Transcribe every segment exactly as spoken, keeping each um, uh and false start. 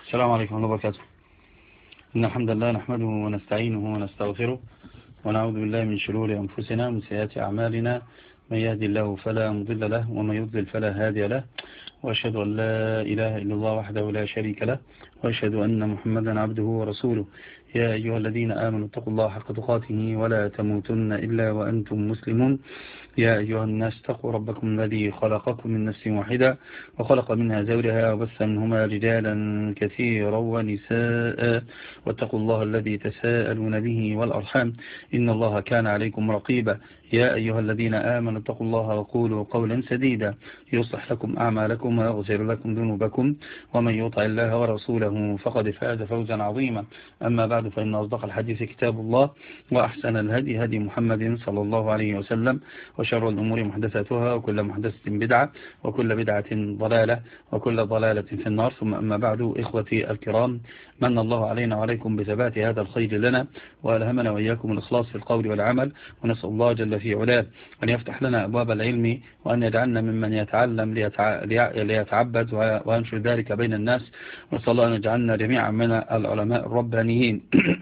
السلام عليكم ورحمة الله وبركاته. إن الحمد لله نحمده ونستعينه ونستغفره ونعوذ بالله من شرور أنفسنا ومن سيئات أعمالنا، من يهدي الله فلا مضل له ومن يضلل فلا هادي له، وأشهد أن لا إله إلا الله وحده لا شريك له، وأشهد أن محمدا عبده ورسوله. يا أيها الذين آمنوا اتقوا الله حق تقاته ولا تموتن إلا وأنتم مسلمون. يا أيها الناس اتقوا ربكم الذي خلقكم من نفس واحدة وخلق منها زوجها وبث منهما رجالا كثيرا ونساء، واتقوا الله الذي تساءلون به والأرحام إن الله كان عليكم رقيبا. يا أيها الذين آمنوا اتقوا الله وقولوا قولا سديدا يصلح لكم أعمالكم ويغفر لكم ذنوبكم، ومن يطع الله ورسوله فقد فاز فوزا عظيما. أما بعد، فإن أصدق الحديث كتاب الله، وأحسن الهدي هدي محمد صلى الله عليه وسلم، وشر الأمور محدثاتها، وكل محدثة بدعة، وكل بدعة ضلالة، وكل ضلالة في النار. ثم أما بعد، إخوتي الكرام، من الله علينا وعليكم بثبات هذا الخير لنا، وألهمنا وإياكم الإخلاص في القول والعمل، ونسأل الله جل في علاه أن يفتح لنا أبواب العلم، وأن يجعلنا ممن يتعلم ليتع... ليتعبد وينشر ذلك بين الناس، ونسأل الله أن يجعلنا جميعا من العلماء الربانيين.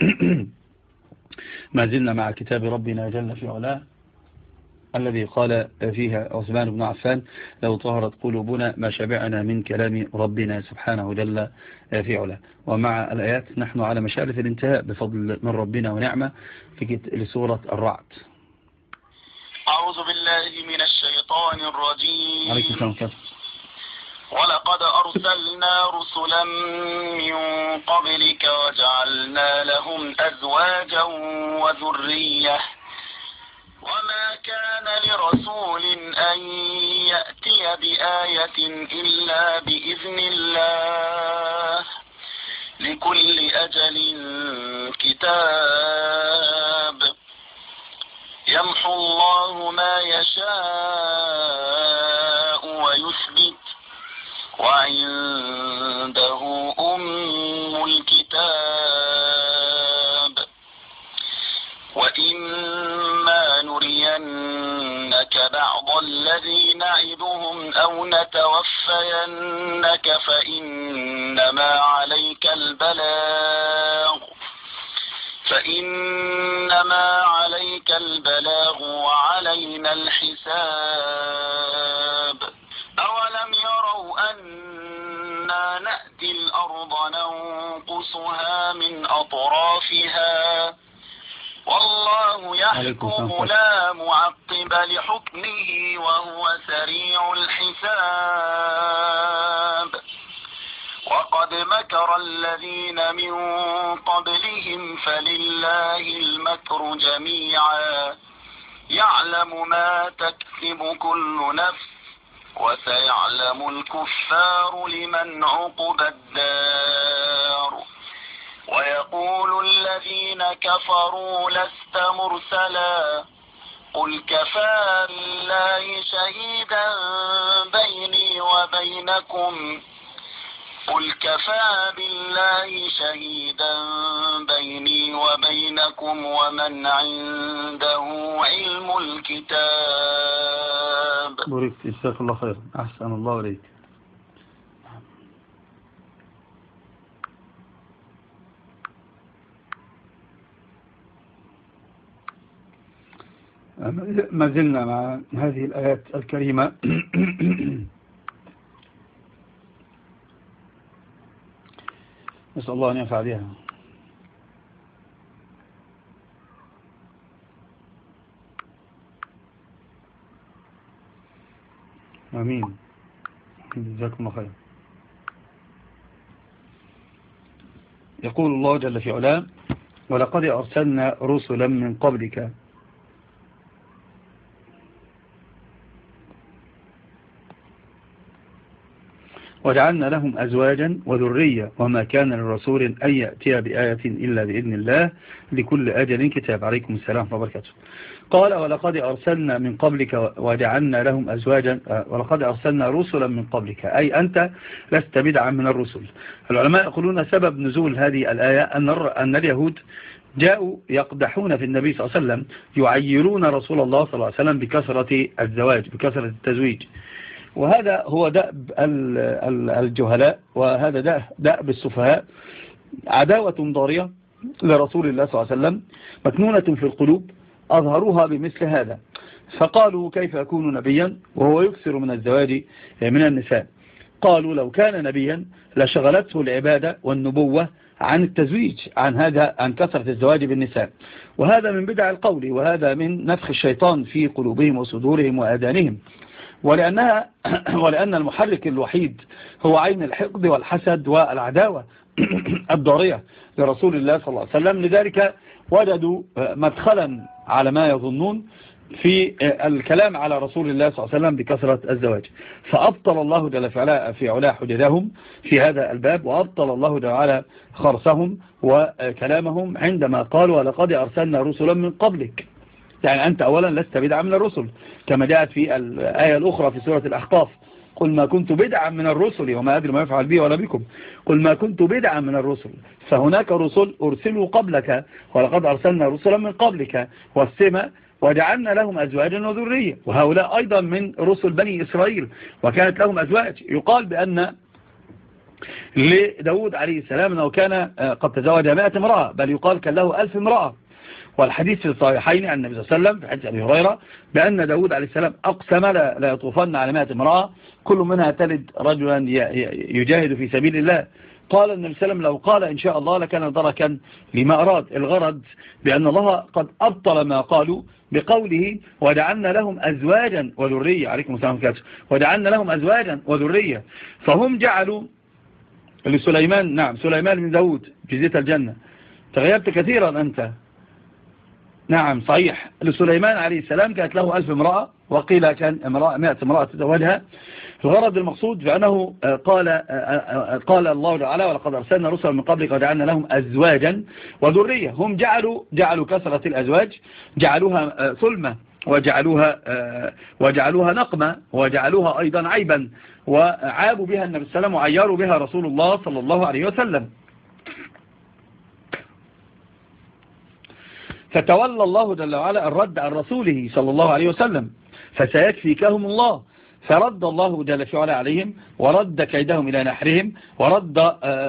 ما زلنا مع كتاب ربنا جل في علاه الذي قال فيها عثمان بن عفان: لو طهرت قلوبنا ما شبعنا من كلام ربنا سبحانه جل في علاه. ومع الآيات نحن على مشارف الانتهاء بفضل من ربنا ونعمة في لسورة الرعد. أعوذ بالله من الشيطان الرجيم. عليكم السلام. ولقد أرسلنا رسلا من قبلك وجعلنا لهم أزواجا وذرية، وما كان لرسول أن يأتي بآية إلا بإذن الله، لكل أجل كتاب، يمحو الله ما يشاء ويثبت، وعنده أم الكتاب. وإما نرينك بعض الذي نعدهم أو نتوفينك فإنما عليك البلاغ فإنما عليك البلاغ وعلينا الحساب. أولم يروا أنا نأتي الأرض ننقصها من أطرافها، والله يحكم لا معقب لحكمه وهو سريع الحساب. وقد مكر الذين من قبلهم فلله المكر جميعا، يعلم ما تكسب كل نفس، وسيعلم الكفار لمن عقب الدار. ويقول الذين كفروا لست مرسلا، قل كفى بالله شهيدا بيني وبينكم قل كفى بالله شهيدا بيني وبينكم ومن عنده علم الكتاب. بارك جزاك الله خير. أحسن الله عليك. ما زلنا مع هذه الآيات الكريمة نسأل الله أن ينفع بها. آمين. جزاكم الله خير. يقول الله جل في علاه: ولقد أرسلنا رسلا من قبلك وجعلنا لهم أزواجا وذرية، وما كان للرسول أن يأتي بآية إلا بإذن الله، لكل أجل كتاب. عليكم السلام ورحمة الله وبركاته. قال: ولقد أرسلنا من قبلك وجعلنا لهم أزواجا، ولقد أرسلنا رسلا من قبلك، أي أنت لست بدعا من الرسل. العلماء يقولون سبب نزول هذه الآية أن اليهود جاءوا يقدحون في النبي صلى الله عليه وسلم، يعيرون رسول الله صلى الله عليه وسلم بكثرة الزواج، بكثرة التزويج، وهذا هو دأب الجهلاء، وهذا دأب السفهاء. عداوة ضارية لرسول الله صلى الله عليه وسلم مكنونة في القلوب أظهروها بمثل هذا، فقالوا كيف يكون نبيا وهو يكثر من الزواج من النساء. قالوا لو كان نبيا لشغلته العبادة والنبوة عن التزويج، عن هذا عن كثرة الزواج بالنساء. وهذا من بدع القول، وهذا من نفخ الشيطان في قلوبهم وصدورهم وآذانهم. ولأنها ولأن المحرك الوحيد هو عين الحقد والحسد والعداوة الضارية لرسول الله صلى الله عليه وسلم. لذلك وجدوا مدخلا على ما يظنون في الكلام على رسول الله صلى الله عليه وسلم بكثرة الزواج، فأبطل الله جل في علاه حججهم في هذا الباب، وأبطل الله جل وعلا خرسهم وكلامهم عندما قالوا ولقد أرسلنا رسلا من قبلك. يعني أنت أولا لست بدعا من الرسل، كما جاءت في الآية الأخرى في سورة الأحقاف: قل ما كنت بدعا من الرسل وما أدري ما يفعل بي ولا بكم. قل ما كنت بدعا من الرسل، فهناك رسل أرسلوا قبلك، ولقد أرسلنا رسلا من قبلك، والسماء وجعلنا لهم أزواجا وذرية، وهؤلاء أيضا من رسل بني إسرائيل وكانت لهم أزواج. يقال بأن لداود عليه السلام أنه كان قد تزوج مائة امرأة، بل يقال كان له ألف امرأة. والحديث في الصحيحين عن النبي صلى الله عليه وسلم في حديث أبي هريرة بأن داود عليه السلام أقسم لا, لا يطوفن على مائة امرأة كل منها تلد رجلا يجاهد في سبيل الله. قال النبي صلى الله عليه وسلم لو قال إن شاء الله لكان دركا لما أراد. الغرض بأن الله قد أبطل ما قالوا بقوله وجعلنا لهم أزواجا وذرية. عليكم السلام عليكم. وجعلنا لهم أزواجا وذرية، فهم جعلوا لسليمان، نعم سليمان بن داود جزية الجنة. تغيبت كثيرا أنت. نعم صحيح، لسليمان عليه السلام كانت له ألف امرأة، وقيل كان امرأة مائة امرأة تزوجها. الغرض المقصود بأنه قال قال الله تعالى ولقد أرسلنا رسلا من قبلك وجعلنا لهم أزواجا وذرية. هم جعلوا جعلوا كثرة الأزواج جعلوها ثلمة، وجعلوها وجعلوها نقمة، وجعلوها أيضا عيبا، وعابوا بها النبي صلى الله عليه وسلم وعيروا بها رسول الله صلى الله عليه وسلم. فتولى الله جل وعلا الرد عن رسوله صلى الله عليه وسلم، فسيكفيكهم الله. فرد الله جل وعلا عليهم، ورد كيدهم إلى نحرهم، ورد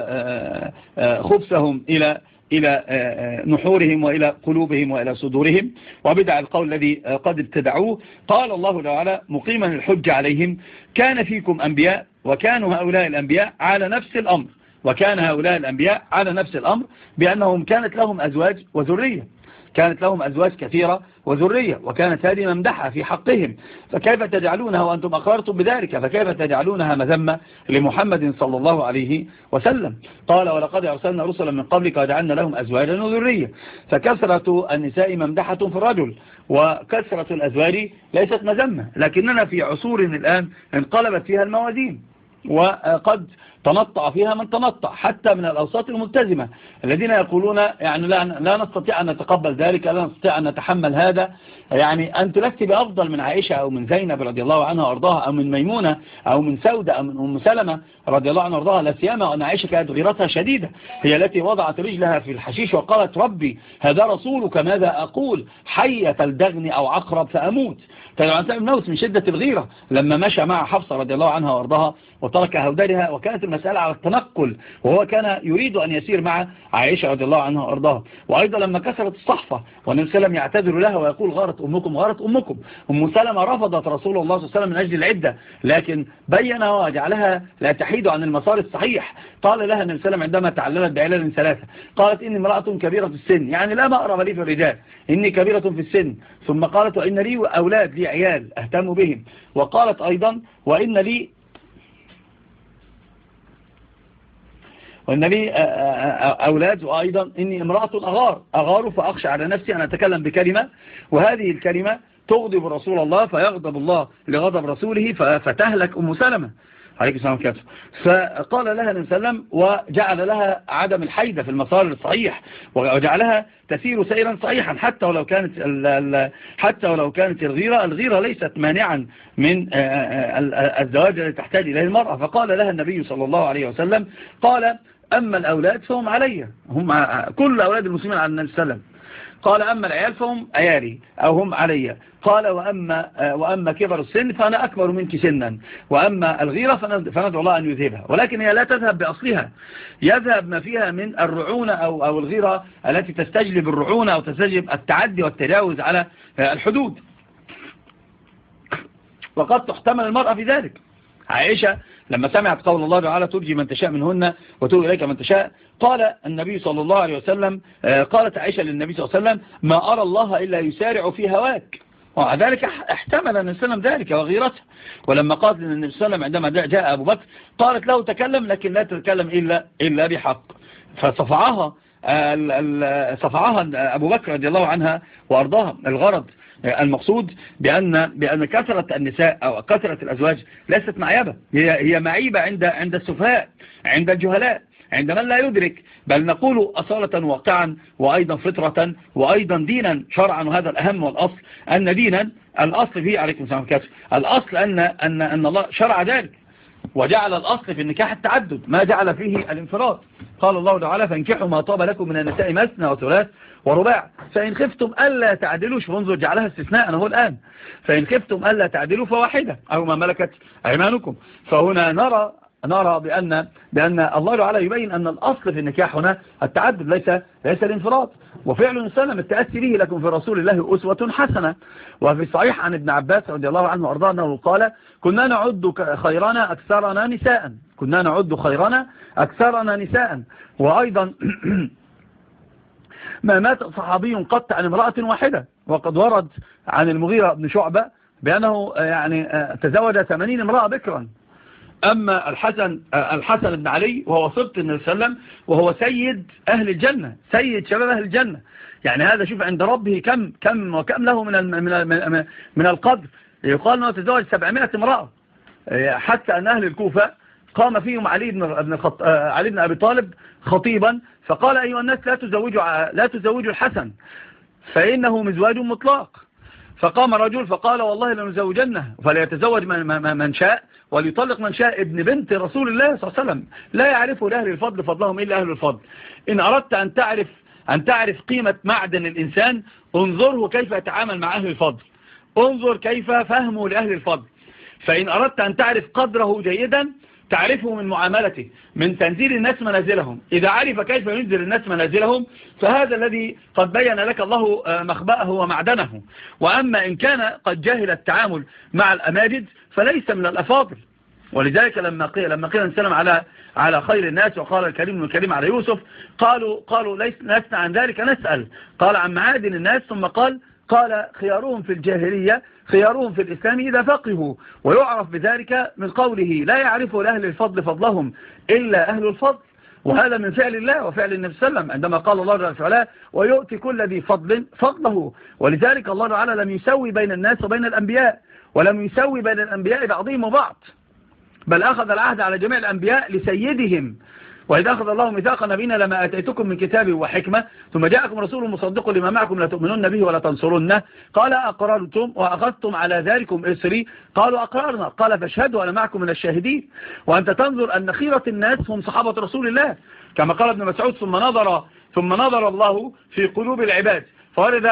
خبثهم إلى إلى نحورهم وإلى قلوبهم وإلى صدورهم وبدع القول الذي قد ابتدعوه. قال الله تعالى مقيما الحج عليهم: كان فيكم أنبياء وكانوا هؤلاء الأنبياء على نفس الأمر وكان هؤلاء الأنبياء على نفس الأمر بأنهم كانت لهم أزواج وذرية، كانت لهم أزواج كثيرة وذرية، وكانت هذه ممدحة في حقهم. فكيف تجعلونها وأنتم أقررتم بذلك؟ فكيف تجعلونها مذمة لمحمد صلى الله عليه وسلم؟ قال ولقد أرسلنا رسلا من قبلك وجعلنا لهم أزواجا وذرية. فكثرة النساء ممدحة في الرجل، وكثرة الأزواج ليست مذمة، لكننا في عصور الآن انقلبت فيها الموازين، وقد تنطع فيها من تنطع حتى من الأوساط الملتزمة الذين يقولون يعني لا, لا نستطيع أن نتقبل ذلك، لا نستطيع أن نتحمل هذا. يعني أنت لست بأفضل من عائشة أو من زينب رضي الله عنها وارضاها، أو من ميمونة أو من سودة أو من أم سلمة رضي الله عنها وارضاها، لا سيما أن عائشة كانت غيرتها شديدة، هي التي وضعت رجلها في الحشيش وقالت ربي هذا رسولك ماذا أقول حية الدغن أو عقرب فأموت. كان الموت من شدة الغيرة لما مشى مع حفصة رضي الله عنها وارضاها وترك هودرها، وكانت المسألة على التنقل، وهو كان يريد أن يسير مع عائشة رضي الله عنها وارضاها. وأيضا لما كسرت الصحفة والنبي صلى الله عليه وسلم يعتذر لها ويقول غارت أمكم غارت أمكم، أم سلمة رفضت رسول الله صلى الله عليه وسلم من أجل العدة، لكن بينها وجعلها لا تحيد عن المسار الصحيح. قال لها النبي صلى الله عليه وسلم عندما تعللت بعلل ثلاثة، قالت إني امرأة كبيرة في السن، يعني لا مأرب لي في الرجال، إني كبيرة في السن. ثم قالت وإن لي أولاد لي عيال أهتم بهم. وقالت أيضا وإن لي وإن لي أولاد، وأيضا إني امرأة أغار أغار فأخشى على نفسي أن أتكلم بكلمة، وهذه الكلمة تغضب رسول الله فيغضب الله لغضب رسوله فتهلك أم سلمة عليك السلام عليكم. فقال لها النبي صلى الله عليه وسلم وجعل لها عدم الحيدة في المسار الصحيح، وجعلها تسير سيرا صحيحا حتى ولو كانت حتى ولو كانت الغيرة الغيرة ليست مانعا من الزواج الذي تحتاج إليه المرأة. فقال لها النبي صلى الله عليه وسلم قال أما الأولاد فهم علي، هم كل أولاد المسلمين على النبي صلى الله عليه وسلم. قال أما العيال فهم عيالي أو هم علي. قال وأما, وأما كبر السن فأنا أكبر منك سنا، وأما الغيرة فندعو الله أن يذهبها، ولكن هي لا تذهب بأصلها، يذهب ما فيها من الرعونة أو, أو الغيرة التي تستجلب الرعونة أو تستجلب التعدي والتجاوز على الحدود، وقد تحتمل المرأة في ذلك. عائشة لما سمعت قول الله تعالى ترجي من تشاء منهن وتؤوي إليك من تشاء، قال النبي صلى الله عليه وسلم، قالت عائشة للنبي صلى الله عليه وسلم ما أرى الله إلا يسارع في هواك، وذلك احتمل النبي صلى الله عليه وسلم ذلك وغيرته. ولما قالت للنبي صلى الله عليه وسلم عندما جاء أبو بكر قالت له تكلم لكن لا تتكلم إلا, إلا بحق، فصفعها صفعها أبو بكر رضي الله عنها وأرضاها. الغرض المقصود بأن بأن كثرة النساء أو كثرة الأزواج ليست معيبة، هي هي معيبة عند عند السفهاء، عند الجهلاء، عند من لا يدرك، بل نقول أصالة واقعا وأيضا فطرة وأيضا دينا شرعا. وهذا الأهم والأصل أن دينا الأصل فيه عليكم السلام عليكم الأصل أن أن أن الله شرع ذلك وجعل الأصل في النكاح التعدد ما جعل فيه الانفراد. قال الله تعالى فانكحوا ما طاب لكم من النساء مثنى وثلاث ورباع فإن خفتم ألا تعدلوا، شوف انظر جعلها استثناء هو الآن، فإن خفتم ألا تعدلوا فواحدة أو ما ملكت أيمانكم. فهنا نرى نرى بأن بأن الله تعالى يبين أن الأصل في النكاح هنا التعدد ليس ليس الانفراد. وفعل السلام التأسي به لكم في رسول الله أسوة حسنة. وفي الصحيح عن ابن عباس رضي الله عنه وأرضاه أنه قال كنا نعد خيرنا أكثرنا نساء، كنا نعد خيرنا أكثرنا نساء. وأيضا ما مات صحابي قط عن امرأة واحدة، وقد ورد عن المغيرة بن شعبة بأنه يعني تزوج ثمانين امرأة بكرا. أما الحسن الحسن بن علي وهو سبط النبي صلى الله عليه وسلم وهو سيد أهل الجنة، سيد شباب أهل الجنة، يعني هذا شوف عند ربه كم كم وكم له من من من القدر. يقال أنه تزوج سبعمائة امرأة، حتى أن أهل الكوفة قام فيهم علي بن ابن علي بن أبي طالب خطيبا فقال أيها الناس لا تزوجوا لا تزوجوا الحسن فإنه مزواج مطلق. فقام رجل فقال والله لنزوجنه فليتزوج من, من شاء وليطلق من شاء، ابن بنت رسول الله صلى الله عليه وسلم لا يعرف لأهل الفضل فضلهم إلا أهل الفضل. إن أردت أن تعرف أن تعرف قيمة معدن الإنسان انظره كيف يتعامل مع أهل الفضل، انظر كيف فهمه لأهل الفضل. فإن أردت أن تعرف قدره جيدا تعرفه من معاملته، من تنزيل الناس منازلهم. إذا عرف كيف ينزل الناس منازلهم فهذا الذي قد بين لك الله مخبأه ومعدنه. وأما إن كان قد جاهل التعامل مع الأماجد فليس من الأفاضل. ولذلك لما قيل لما قيل نسلم على على خير الناس وقال الكريم الكريم على يوسف قالوا قالوا لسنا عن ذلك نسأل، قال عن معادن الناس، ثم قال قال خيارهم في الجاهلية خيارهم في الإسلام إذا فقهوا. ويعرف بذلك من قوله لا يعرف لأهل الفضل فضلهم إلا أهل الفضل. وهذا من فعل الله وفعل النبي صلى الله عليه وسلم عندما قال الله تعالى ويؤتي كل ذي فضل فضله. ولذلك الله تعالى لم يسوي بين الناس وبين الأنبياء، ولم يسوي بين الأنبياء بعضهم وبعض، بل أخذ العهد على جميع الأنبياء لسيدهم. وإذا أخذ الله ميثاق نبينا لما أتيتكم من كتاب وحكمة ثم جاءكم رسول مصدق لما معكم لا تؤمنون به ولا تنصرونه، قال أقررتم وأخذتم على ذلكم إسري قالوا أقررنا، قال فاشهدوا أنا معكم من الشاهدين. وأنت تنظر أن خيرة الناس هم صحابة رسول الله كما قال ابن مسعود ثم نظر ثم نظر الله في قلوب العباد فورد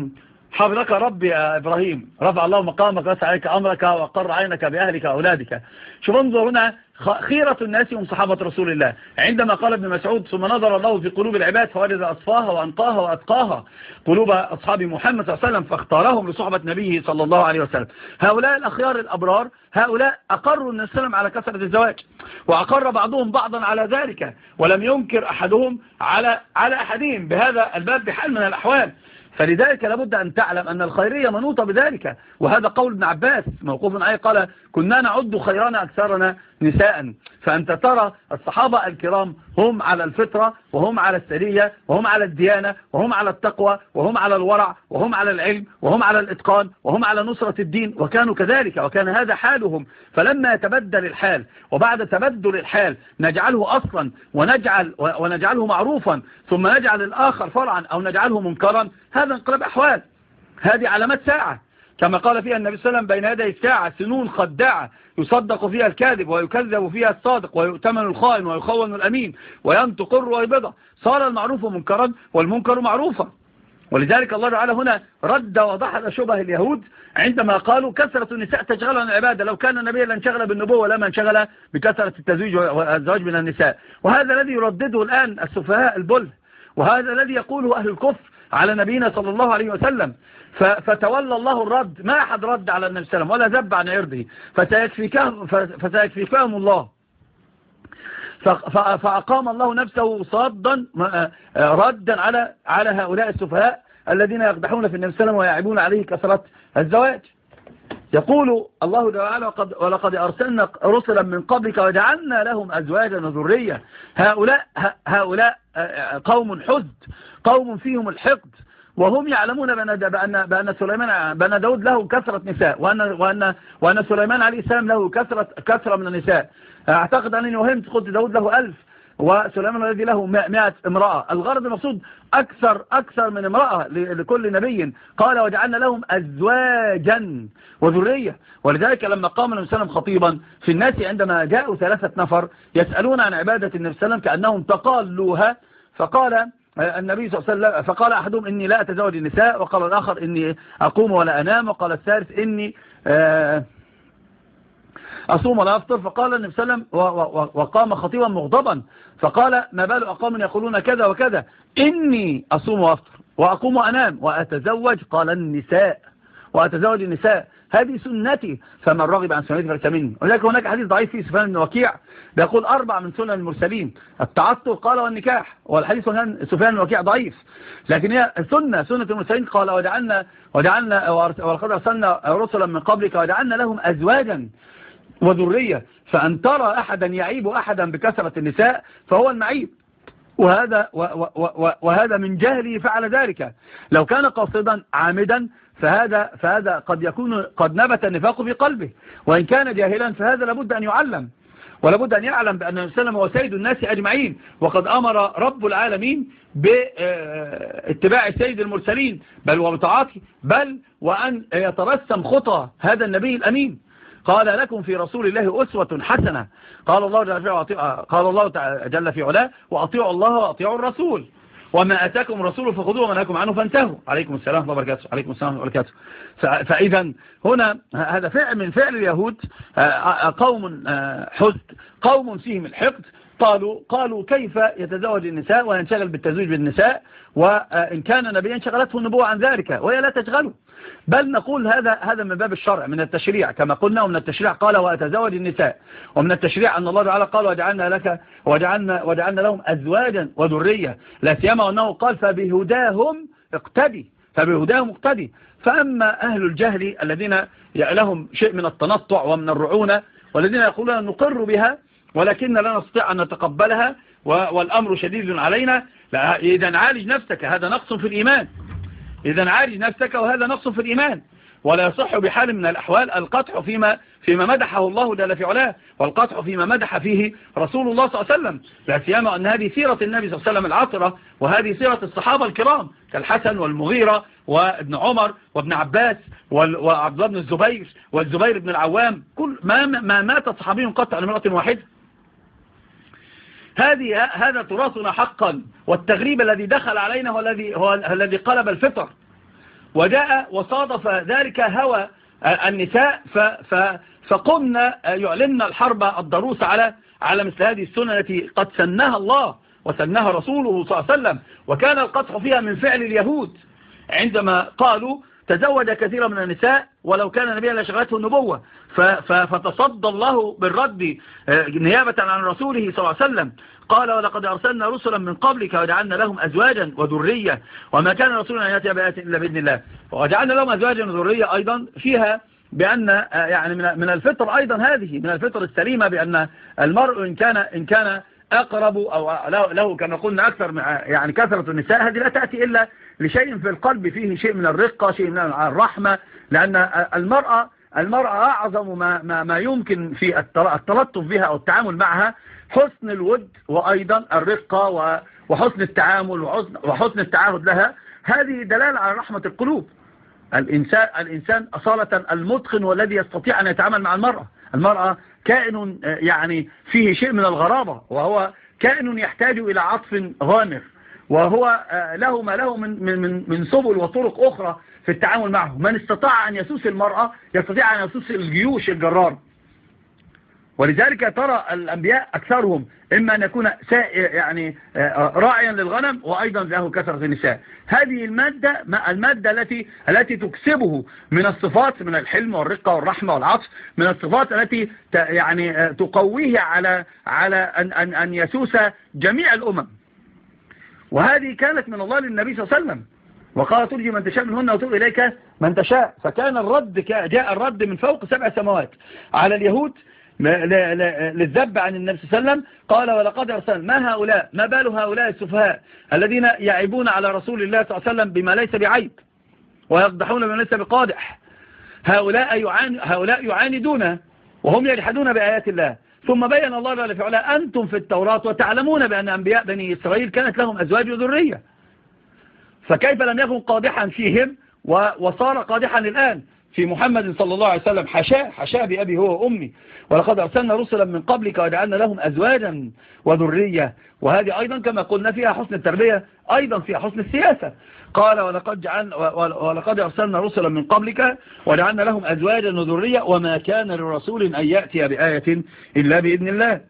حفظك ربي يا إبراهيم رفع الله مقامك وسع عليك أمرك وقر عينك بأهلك وأولادك. شوف انظر هنا خيرة الناس هم صحابة رسول الله. عندما قال ابن مسعود ثم نظر الله في قلوب العباد فوجد أصفاها وأنقاها وأتقاها قلوب أصحاب محمد صلى الله عليه وسلم فاختارهم لصحبة نبيه صلى الله عليه وسلم. هؤلاء الأخيار الأبرار هؤلاء أقروا النبي صلى الله عليه وسلم على كثرة الزواج، وأقر بعضهم بعضا على ذلك، ولم ينكر أحدهم على على أحدهم بهذا الباب بحال من الأحوال. فلذلك لابد أن تعلم أن الخيرية منوطة بذلك. وهذا قول ابن عباس موقوف عليه قال كنا نعد خيرنا أكثرنا نساء. فأنت ترى الصحابة الكرام هم على الفطرة وهم على السرية وهم على الديانة وهم على التقوى وهم على الورع وهم على العلم وهم على الإتقان وهم على نصرة الدين، وكانوا كذلك وكان هذا حالهم. فلما يتبدل الحال وبعد تبدل الحال نجعله أصلا ونجعل ونجعله معروفا ثم نجعل الآخر فرعا أو نجعله منكرا، هذا انقلاب أحوال. هذه علامات ساعة كما قال فيها النبي صلى الله عليه وسلم بين يدي الساعة سنون خداعة يصدق فيها الكاذب ويكذب فيها الصادق ويؤتمن الخائن ويخون الأمين وينطق الرويبضة. صار المعروف منكرا والمنكر معروفا. ولذلك الله تعالى هنا رد وضحل شبه اليهود عندما قالوا كثرة النساء تشغل عن العبادة، لو كان النبي لانشغل بالنبوة لما انشغل بكثرة التزويج والزواج من النساء. وهذا الذي يردده الآن السفهاء البله، وهذا الذي يقوله أهل الكفر على نبينا صلى الله عليه وسلم. فتولى الله الرد، ما أحد رد على النبي صلى الله عليه وسلم ولا ذب عن عرضه، فسيكفيكهم, فسيكفيكهم الله. فأقام الله نفسه صادا ردا على على هؤلاء السفهاء الذين يقدحون في النبي صلى الله عليه وسلم ويعيبون عليه كثرة الزواج. يقول الله تعالى وقد ولقد أرسلنا رسلا من قبلك وجعلنا لهم أزواجا وذرية. هؤلاء هؤلاء قوم حزد، قوم فيهم الحقد، وهم يعلمون بأن بأن سليمان بأن داود له كثرة نساء، وأن وأن وأن سليمان عليه السلام له كثرة كثرة من النساء. أعتقد أنني وهمت قلت داود له ألف وسليمان الذي له مئة امرأة. الغرض المقصود أكثر أكثر من امرأة لكل نبي. قال وجعلنا لهم أزواجا وذرية. ولذلك لما قام النبي صلى الله عليه وسلم خطيبا في الناس عندما جاءوا ثلاثة نفر يسألون عن عبادة النبي صلى الله عليه وسلم كأنهم تقالوها، فقال النبي صلى الله عليه وسلم فقال أحدهم إني لا أتزوج النساء، وقال الآخر إني أقوم ولا أنام، وقال الثالث إني آه أصوم ولا أفطر. فقال النبي صلى الله عليه وسلم وقام خطيبا مغضبا فقال ما بال أقوام يقولون كذا وكذا، إني أصوم وأفطر وأقوم وأنام وأتزوج. قال النساء وأتزوج النساء هذه سنتي فمن رغب عن سنتي فليس مني. ولكن هناك حديث ضعيف فيه سفيان بن وكيع بيقول أربع من سنن المرسلين التعطر قال والنكاح، والحديث سفيان بن وكيع ضعيف، لكن هي سنة سنة المرسلين. قال وجعلنا وجعلنا ولقد أرسلنا رسلا من قبلك وجعلنا لهم أزواجا وذرية. فأن ترى أحدا يعيب أحدا بكثرة النساء فهو المعيب، وهذا وهذا من جهله فعل ذلك. لو كان قاصدا عامدا فهذا فهذا قد يكون قد نبت النفاق في قلبه، وإن كان جاهلا فهذا لابد أن يعلم، ولابد أن يعلم بأن النبي صلى الله عليه وسلم هو سيد الناس أجمعين، وقد أمر رب العالمين باتباع سيد المرسلين بل وبطاعته، بل وأن يترسم خطى هذا النبي الأمين. قال لكم في رسول الله أسوة حسنة. قال الله جل قال الله جل في علاه وأطيعوا الله وأطيعوا الرسول وما أتاكم الرسول فخذوه وما نهاكم عنه فانتهوا. عليكم السلام ورحمة الله وبركاته. عليكم السلام ورحمة الله وبركاته. فإذا هنا هذا فعل من فعل اليهود، قوم حزد، قوم فيهم الحقد. قالوا قالوا كيف يتزوج النساء وينشغل بالتزويج بالنساء، وإن كان نبيا شغلته النبوة عن ذلك وهي لا تشغله. بل نقول هذا هذا من باب الشرع من التشريع كما قلنا، ومن التشريع قال وأتزوج النساء، ومن التشريع أن الله تعالى قال وجعلنا لك وجعلنا وجعلنا لهم أزواجا وذرية، لا سيما أنه قال فبهداهم اقتدي فبهداهم اقتدي. فأما أهل الجهل الذين لهم شيء من التنطع ومن الرعونة والذين يقولون نقر بها ولكن لا نستطيع أن نتقبلها والأمر شديد علينا، إذا عالج نفسك، هذا نقص في الإيمان. إذا عالج نفسك وهذا نقص في الإيمان، ولا يصح بحال من الأحوال القطع فيما فيما مدحه الله جل في علاه، والقطع فيما مدح فيه رسول الله صلى الله عليه وسلم، لا سيما أن هذه سيرة النبي صلى الله عليه وسلم العطرة، وهذه سيرة الصحابة الكرام كالحسن والمغيرة وابن عمر وابن عباس وعبد الله بن الزبير والزبير بن العوام، كل ما ما مات صحابي قط على امرأة واحدة. هذه هذا تراثنا حقا، والتغريب الذي دخل علينا هو الذي هو الذي قلب الفطر، وجاء وصادف ذلك هوى النساء فقمنا يعلمنا الحرب الضروس على على مثل هذه السنة التي قد سنها الله وسنها رسوله صلى الله عليه وسلم، وكان القطع فيها من فعل اليهود عندما قالوا تزوج كثيرا من النساء ولو كان نبيا لشغلته النبوة، فتصدى الله بالرد نيابة عن رسوله صلى الله عليه وسلم. قال ولقد أرسلنا رسلا من قبلك وجعلنا لهم أزواجا وذرية وما كان رسولنا أن يأتي بآيات إلا بإذن الله. وجعلنا لهم أزواجا وذرية أيضا فيها بأن يعني من الفطر أيضا، هذه من الفطر السليمة، بأن المرء إن كان إن كان أقرب أو له كما قلنا أكثر يعني كثرة النساء، هذه لا تأتي إلا لشيء في القلب فيه شيء من الرقة، شيء من الرحمة، لأن المرأة المرأة أعظم ما, ما, ما يمكن في التلطف بها أو التعامل معها حسن الود، وأيضا الرقة وحسن التعامل وحسن التعاهد لها. هذه دلالة على رحمة القلوب. الإنسان, الإنسان أصالة المتقن والذي يستطيع أن يتعامل مع المرأة. المرأة كائن يعني فيه شيء من الغرابة، وهو كائن يحتاج إلى عطف غامر، وهو له ما له من, من, من سبل وطرق أخرى في التعامل معه. من استطاع أن يسوس المرأة يستطيع أن يسوس الجيوش الجرار. ولذلك ترى الأنبياء أكثرهم إما أن يكون يعني راعيا للغنم وأيضا له كثرة النساء. هذه المادة المادة التي التي تكسبه من الصفات، من الحلم والرقة والرحمة والعطف، من الصفات التي يعني تقويه على على أن أن أن يسوس جميع الأمم. وهذه كانت من الله للنبي صلى الله عليه وسلم، وقال ترجي من تشاء منهن وتؤوي إليك من تشاء. فكان الرد جاء الرد من فوق سبع سماوات على اليهود للذب عن النبي صلى الله عليه وسلم. قال ولقد أرسلنا ما هؤلاء ما بال هؤلاء السفهاء الذين يعيبون على رسول الله صلى الله عليه وسلم بما ليس بعيب ويقدحون بما ليس بقادح. هؤلاء يعاند هؤلاء يعاندون وهم يجحدون بآيات الله. ثم بين الله جل في علاه أنتم في التوراة وتعلمون بأن أنبياء بني إسرائيل كانت لهم أزواج وذرية، فكيف لم يكن قادحا فيهم وصار قادحا الآن في محمد صلى الله عليه وسلم؟ حشاء حشاء بأبي هو وأمي. ولقد أرسلنا رسلا من قبلك وجعلنا لهم أزواجا وذرية. وهذه أيضا كما قلنا فيها حسن التربية، أيضا فيها حسن السياسة. قال ولقد, جعلنا ولقد أرسلنا رسلا من قبلك وجعلنا لهم أزواجا وذرية وما كان لرسول أن يأتي بآية إلا بإذن الله.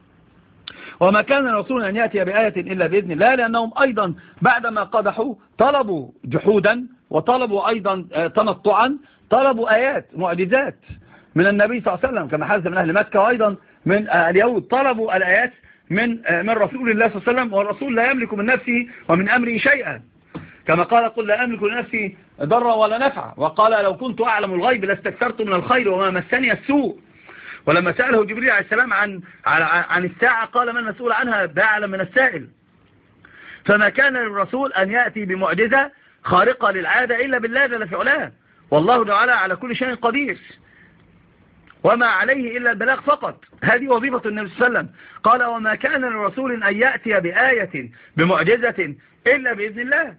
وما كان لرسول أن يأتي بآية إلا بإذن الله، لأنهم أيضا بعدما قدحوا طلبوا جحودا وطلبوا أيضا تنطعا، طلبوا آيات معجزات من النبي صلى الله عليه وسلم كما حدث من أهل مكة، وأيضا من اليهود طلبوا الآيات من من رسول الله صلى الله عليه وسلم. والرسول لا يملك من نفسه ومن أمره شيئا، كما قال قل لا أملك لنفسي ضرا ولا نفعا. وقال لو كنت أعلم الغيب لاستكثرت من الخير وما مسني السوء. ولما سأله جبريل عليه السلام عن عن الساعة قال من مسؤول عنها بأعلم من السائل. فما كان للرسول أن يأتي بمعجزة خارقة للعادة إلا بالله جل في علاه، والله تعالى على كل شيء قدير، وما عليه إلا البلاغ فقط. هذه وظيفة النبي صلى الله عليه وسلم. قال وما كان للرسول أن يأتي بآية بمعجزة إلا بإذن الله.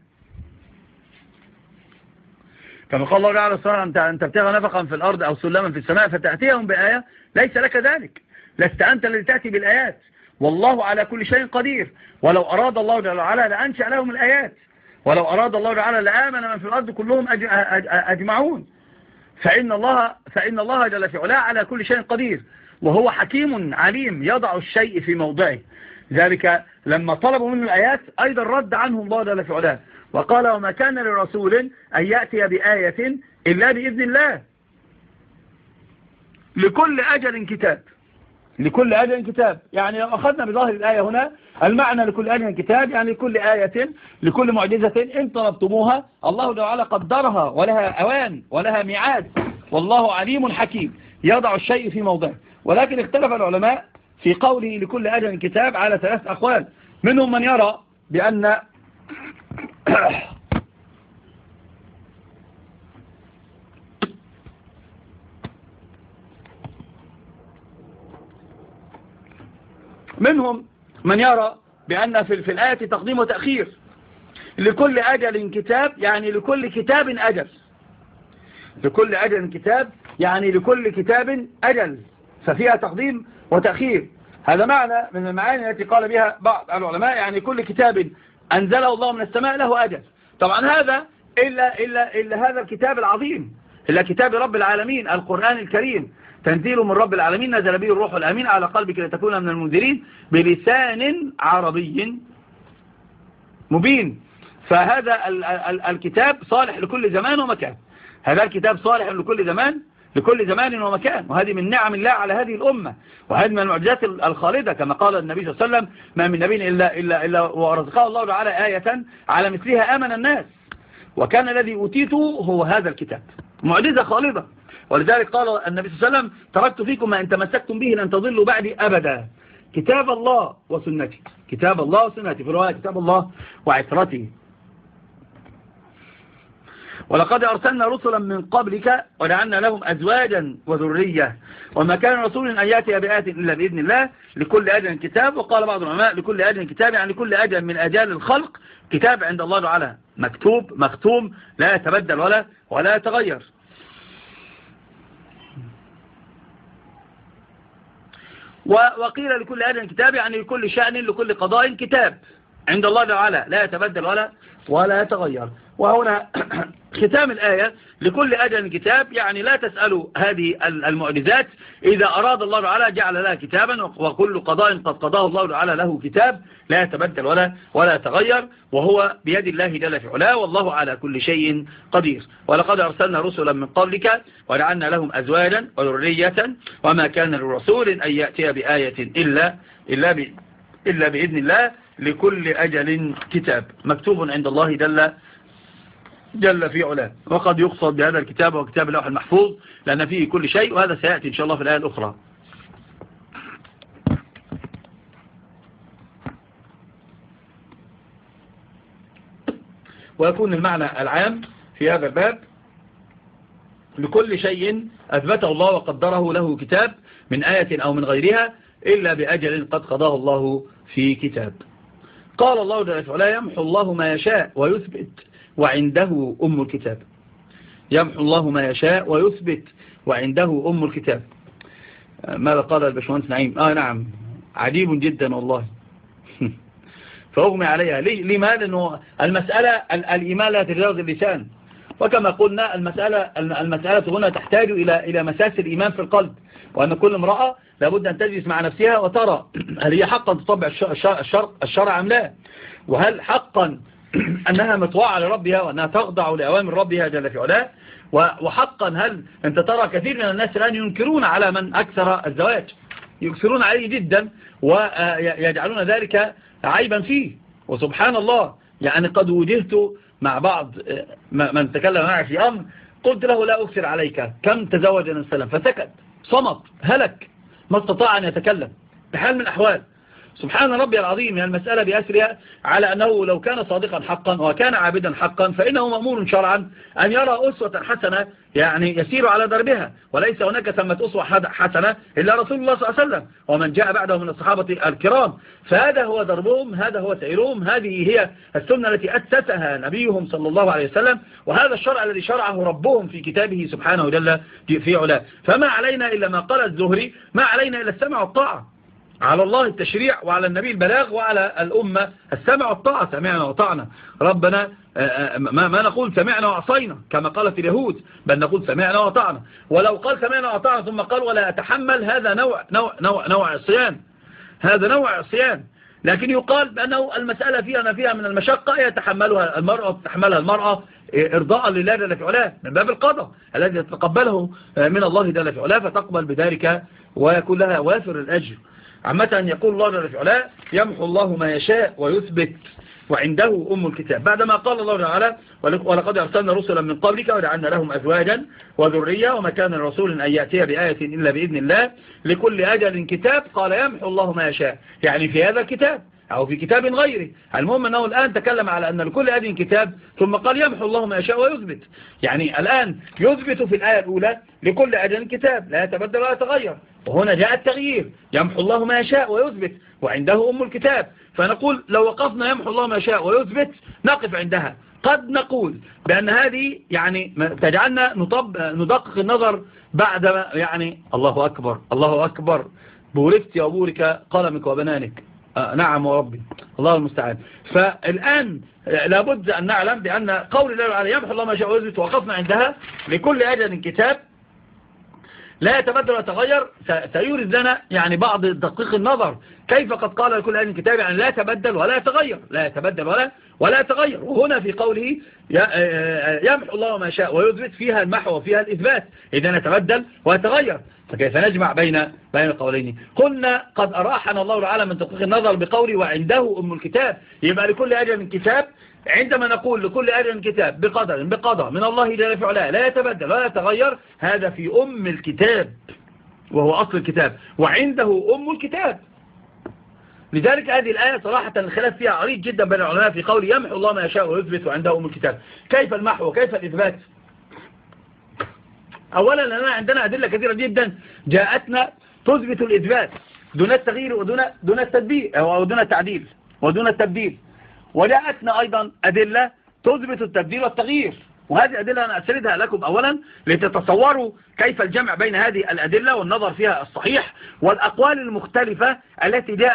كما قال الله تعالى صلى الله أنت ابتغى نفقا في الأرض أو سلما في السماء فتأتيهم بآية، ليس لك ذلك، لست أنت الذي تأتي بالآيات، والله على كل شيء قدير. ولو أراد الله جل وعلا لأنشأ لهم الآيات، ولو أراد الله تعالى لآمن من في الأرض كلهم أجمعون. فإن الله فإن الله جل في علاه على كل شيء قدير، وهو حكيم عليم يضع الشيء في موضعه. ذلك لما طلبوا منه الآيات أيضا رد عنهم الله جل في علاه وقال وما كان لرسول أن يأتي بآية إلا بإذن الله. لكل أجل كتاب، لكل أجل كتاب. يعني لو أخذنا بظاهر الآية هنا المعنى لكل أجل كتاب، يعني لكل آية لكل معجزة إن طلبتموها الله تعالى قدرها ولها أوان ولها ميعاد، والله عليم حكيم يضع الشيء في موضعه. ولكن اختلف العلماء في قوله لكل أجل كتاب على ثلاث أقوال. منهم من يرى بأن منهم من يرى بأن في, في الآية تقديم وتأخير. لكل أجل كتاب يعني لكل كتاب أجل، لكل أجل كتاب يعني لكل كتاب أجل، ففيها تقديم وتأخير. هذا معنى من المعاني التي قال بها بعض العلماء، يعني كل كتاب أنزله الله من السماء له أجل. طبعا هذا إلا, إلا, إلا هذا الكتاب العظيم، إلا كتاب رب العالمين القرآن الكريم، تنزيل من رب العالمين نزل به الروح الأمين على قلبك لتكون من المنذرين بلسان عربي مبين. فهذا ال ال الكتاب صالح لكل زمان ومكان، هذا الكتاب صالح لكل زمان لكل زمان ومكان. وهذه من نعم الله على هذه الأمة، وهذه من المعجزات الخالدة كما قال النبي صلى الله عليه وسلم ما من نبي إلا, إلا, إلا ورزقه الله تعالى آية على مثلها آمن الناس، وكان الذي أوتيته هو هذا الكتاب، معجزة خالدة. ولذلك قال النبي صلى الله عليه وسلم تركت فيكم ما إن تمسكتم به لن تضلوا بعدي أبدا، كتاب الله وسنتي، كتاب الله وسنتي، في رواية كتاب الله وعترتي. ولقد أرسلنا رسلا من قبلك وجعلنا لهم أزواجا وذرية وما كان رسول أن يأتي بآية إلا بإذن الله لكل أجل كتاب. وقال بعض العلماء لكل أجل كتاب يعني كل أجل من أجال الخلق كتاب عند الله تعالى مكتوب مختوم لا يتبدل ولا ولا يتغير. وقيل لكل أجل كتاب يعني لكل شأن لكل قضاء كتاب، عند الله تعالى لا يتبدل ولا ولا يتغير. وهنا ختام الآية لكل أجل كتاب، يعني لا تسألوا هذه المعجزات، إذا أراد الله تعالى جعل لها كتابا، وكل قضاء قد قضاه الله تعالى له كتاب لا يتبدل ولا ولا يتغير، وهو بيد الله جل في علاه، والله على كل شيء قدير. ولقد أرسلنا رسلا من قبلك وجعلنا لهم أزواجا وذرية وما كان للرسول أن يأتي بآية إلا إلا ب إلا بإذن الله، لكل أجل كتاب مكتوب عند الله جل جل في علاه. وقد يقصد بهذا الكتاب وكتاب اللوح المحفوظ لأن فيه كل شيء، وهذا سيأتي إن شاء الله في الآية الأخرى. ويكون المعنى العام في هذا الباب لكل شيء أثبته الله وقدره له كتاب من آية أو من غيرها إلا بأجل قد قضاه الله في كتاب. قال الله جل في علاه: يمحو الله ما يشاء ويثبت وعنده أم الكتاب. يمحو الله ما يشاء ويثبت وعنده أم الكتاب. ماذا قال الباشمهندس نعيم؟ آه نعم، عجيب جدا والله. فأغمي عليها. لماذا؟ لأنه المسألة الإيمان لا تتجاوز اللسان، وكما قلنا المسألة المسألة هنا تحتاج إلى إلى مساس الإيمان في القلب، وأن كل امرأة لابد أن تجلس مع نفسها وترى هل هي حقا تطبع الشرع, الشرع أم لا، وهل حقا أنها مطوعة لربها وأنها تخضع لأوامر ربها جل في علاه، وحقا هل أنت ترى كثير من الناس الآن ينكرون على من أكثر الزواج، يكثرون عليه جدا ويجعلون ذلك عيبا فيه. وسبحان الله، يعني قد وجهت مع بعض من تكلم معي في أمر، قلت له: لا أكثر عليك، كم تزوج النبي صلى الله عليه وسلم؟ فسكت صمت هلك، ما استطاع أن يتكلم بحال من الأحوال. سبحان ربي العظيم. يعني المسألة بأسرها على أنه لو كان صادقا حقا وكان عابدا حقا فإنه مأمور شرعا أن يرى أسوة حسنة يعني يسير على دربها، وليس هناك ثمة أسوة حسنة إلا رسول الله صلى الله عليه وسلم ومن جاء بعده من الصحابة الكرام، فهذا هو دربهم، هذا هو سيرهم، هذه هي السنة التي أسسها نبيهم صلى الله عليه وسلم، وهذا الشرع الذي شرعه ربهم في كتابه سبحانه جل في علاه. فما علينا إلا ما قال الزهري: ما علينا إلا السمع والطاعة. على الله التشريع وعلى النبي البلاغ وعلى الأمة السمع والطاعة. سمعنا وطعنا ربنا، ما, ما نقول سمعنا وعصينا كما قالت اليهود، بل نقول سمعنا وطعنا. ولو قال سمعنا وطعنا ثم قال ولا أتحمل، هذا نوع نوع نوع, نوع عصيان، هذا نوع عصيان. لكن يقال بأنه المسألة فيها فيها من المشقة يتحملها المرأة وتتحملها المرأة إرضاء لله جل في علاه من باب القضاء الذي يتقبله من الله جل في علاه، فتقبل بذلك ويكون لها وافر الأجر. عامة يقول الله جل في علاه: يمحو الله ما يشاء ويثبت وعنده أم الكتاب. بعدما قال الله تعالى: ولقد أرسلنا رسلا من قبلك وجعلنا لهم أزواجا وذرية وما كان الرسول أن يأتي بآية إلا بإذن الله لكل أجل كتاب، قال: يمحو الله ما يشاء، يعني في هذا الكتاب أو في كتاب غيره. المهم أنه الآن تكلم على أن لكل أجل كتاب، ثم قال: يمحو الله ما يشاء ويثبت. يعني الآن يثبت في الآية الأولى لكل أجل كتاب لا يتبدل ولا يتغير، وهنا جاء التغيير: يمحو الله ما يشاء ويثبت وعنده أم الكتاب. فنقول لو وقفنا يمحو الله ما يشاء ويثبت نقف عندها. قد نقول بأن هذه يعني تجعلنا نطب ندقق النظر بعد يعني الله أكبر الله أكبر بوركت يا بورك قلمك وبنانك. آه نعم وربي، الله المستعان. فالآن لابد أن نعلم بأن قول الله عليه يمحو الله ما يشاء ويثبت وقفنا عندها لكل أجل كتاب لا يتبدل ويتغير. سيورد لنا يعني بعض دقيق النظر كيف قد قال لكل أجل كتاب، يعني لا يتبدل ولا يتغير، لا يتبدل ولا ولا يتغير. وهنا في قوله يمحو الله ما يشاء ويثبت فيها المحو وفيها الإثبات، إذا يتبدل ويتغير، فكيف نجمع بين بين القولين؟ قلنا قد أراحنا الله تعالى من دقيق النظر بقوله وعنده أم الكتاب، يبقى لكل أجل كتاب. عندما نقول لكل أجل كتاب بقدر بقضاء من الله جل في علاه لا يتبدل ولا يتغير، هذا في أم الكتاب وهو أصل الكتاب، وعنده أم الكتاب. لذلك هذه الآية صراحة الخلاف فيها عريض جدا بين العلماء في قول يمحو الله ما يشاء ويثبت وعنده أم الكتاب. كيف المحو وكيف الإثبات؟ أولا لنا عندنا أدلة كثيرة جدا جاءتنا تثبت الإثبات دون التغيير ودون دون التدبير أو دون التعديل ودون التبديل، وجاءتنا أيضا أدلة تثبت التبديل والتغيير. وهذه أدلة أنا أسردها لكم أولا لتتصوروا كيف الجمع بين هذه الأدلة والنظر فيها الصحيح، والأقوال المختلفة التي جاءت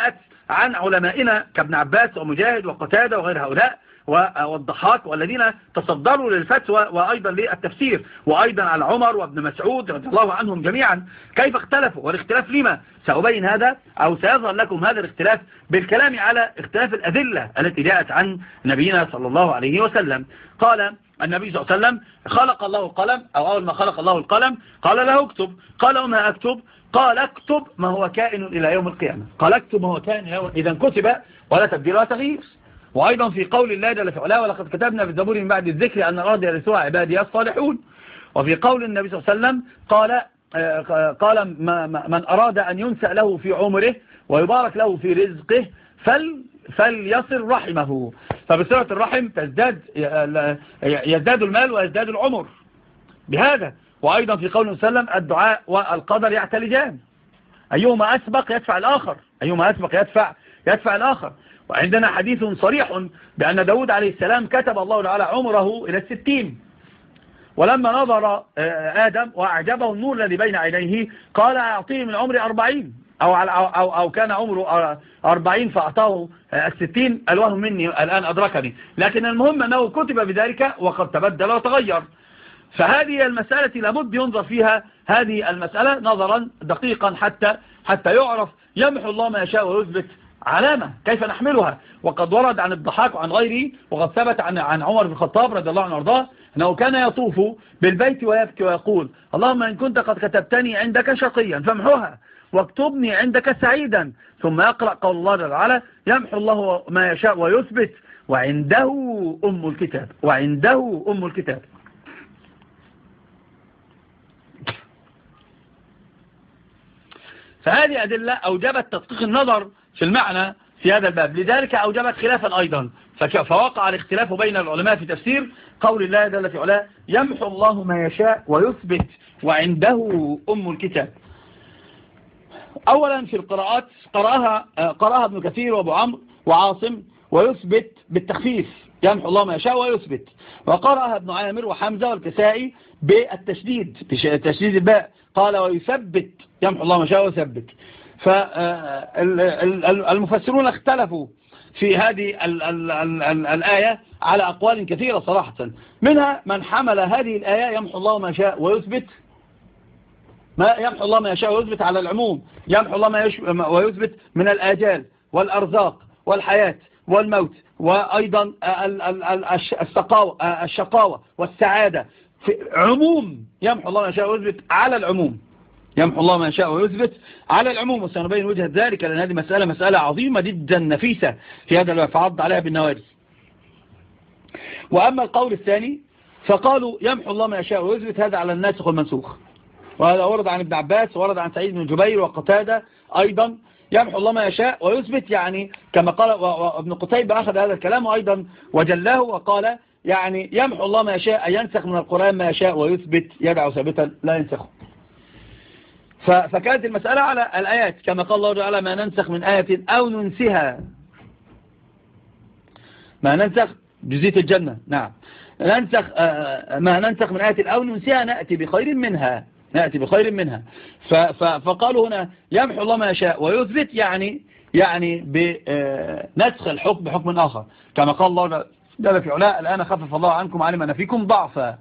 عن علمائنا كابن عباس ومجاهد وقتادة وغير هؤلاء والضحاك والذين تصدروا للفتوى وأيضا للتفسير، وأيضا على عمر وابن مسعود رضي الله عنهم جميعا كيف اختلفوا، والاختلاف لما سأبين هذا أو سيظهر لكم هذا الاختلاف بالكلام على اختلاف الأدلة التي جاءت عن نبينا صلى الله عليه وسلم. قال النبي صلى الله عليه وسلم خلق الله القلم، أو أول ما خلق الله القلم قال له اكتب، قال وما أكتب؟ قال اكتب ما هو كائن إلى يوم القيامة. قال اكتب ما هو كائن إلى يوم، إذا كتب ولا تبديل ولا تغيير. وأيضا في قول الله جل في علاه ولقد كتبنا في الزبور من بعد الذكر أن الأرض يرثها عبادي الصالحون. وفي قول النبي صلى الله عليه وسلم قال قال من أراد أن ينسأ له في عمره ويبارك له في رزقه فل فليصل رحمه. فبصلة الرحم تزداد يزداد المال ويزداد العمر بهذا. وأيضا في قول صلى الله عليه وسلم الدعاء والقدر يعتلجان، أيهما أسبق يدفع الآخر، أيهما أسبق يدفع يدفع الآخر. وعندنا حديث صريح بأن داود عليه السلام كتب الله تعالى عمره إلى الستين، ولما نظر آدم وأعجبه النور الذي بين عينيه قال أعطيه من عمري أربعين أو, أو, أو كان عمره أربعين فأعطاه الستين. ألواه مني الآن أدركني، لكن المهم أنه كتب بذلك وقد تبدل وتغير. فهذه المسألة لابد ينظر فيها هذه المسألة نظرا دقيقا حتى حتى يعرف يمحو الله ما يشاء ويثبت علامة كيف نحملها. وقد ورد عن الضحاك وعن غيره وقد ثبت عن عن عمر بن الخطاب رضي الله عنه وارضاه أنه كان يطوف بالبيت ويبكي ويقول اللهم إن كنت قد كتبتني عندك شقيا فامحوها واكتبني عندك سعيدا، ثم يقرأ قول الله جل وعلا يمحو الله ما يشاء ويثبت وعنده أم الكتاب، وعنده أم الكتاب. فهذه أدلة أوجبت تدقيق النظر في المعنى في هذا الباب، لذلك أوجبت خلافا أيضا. فوقع الاختلاف بين العلماء في تفسير قول الله جل في علاه يمحو الله ما يشاء ويثبت وعنده أم الكتاب. أولا في القراءات قرأها قرأها ابن كثير وابو عمرو وعاصم ويثبت بالتخفيف يمحو الله ما يشاء ويثبت، وقرأها ابن عامر وحمزة والكسائي بالتشديد تشديد الباء قال ويثبت يمحو الله ما يشاء ويثبت. فالمفسرون اختلفوا في هذه ال ال ال ال الآية على أقوال كثيرة صراحة، منها من حمل هذه الآية يمحو الله ما يشاء ويثبت ما يمحو الله ما يشاء ويثبت على العموم، يمحو الله ما ويثبت من الآجال والأرزاق والحياة والموت، وأيضا الشقاوة والسعادة في عموم يمحو الله ما يشاء ويثبت على العموم، يمحو الله ما يشاء ويثبت على العموم. وسنبين وجهة ذلك لأن هذه مسألة مسألة عظيمة جدا نفيسة في هذا الوقت فعض عليها بالنواري. وأما القول الثاني فقالوا يمحو الله ما يشاء ويثبت هذا على الناسخ والمنسوخ، وهذا ورد عن ابن عباس ورد عن سعيد بن جبير وقتادة أيضا يمحو الله ما يشاء ويثبت، يعني كما قال وابن قتيبة أخذ هذا الكلام أيضا وجله وقال يعني يمحو الله ما يشاء أن ينسخ من القرآن ما يشاء ويثبت يدعو ثابتا لا ينسخه. فكانت المسألة على الآيات كما قال الله تعالى ما ننسخ من آية أو ننسها، ما ننسخ جزية الجنة نعم ننسخ ما ننسخ من آية أو ننسها نأتي بخير منها نأتي بخير منها. فقالوا هنا يمحو الله ما يشاء ويثبت يعني يعني بنسخ الحكم بحكم آخر كما قال الله جل في علاه الآن خفف الله عنكم علم أن فيكم ضعفا.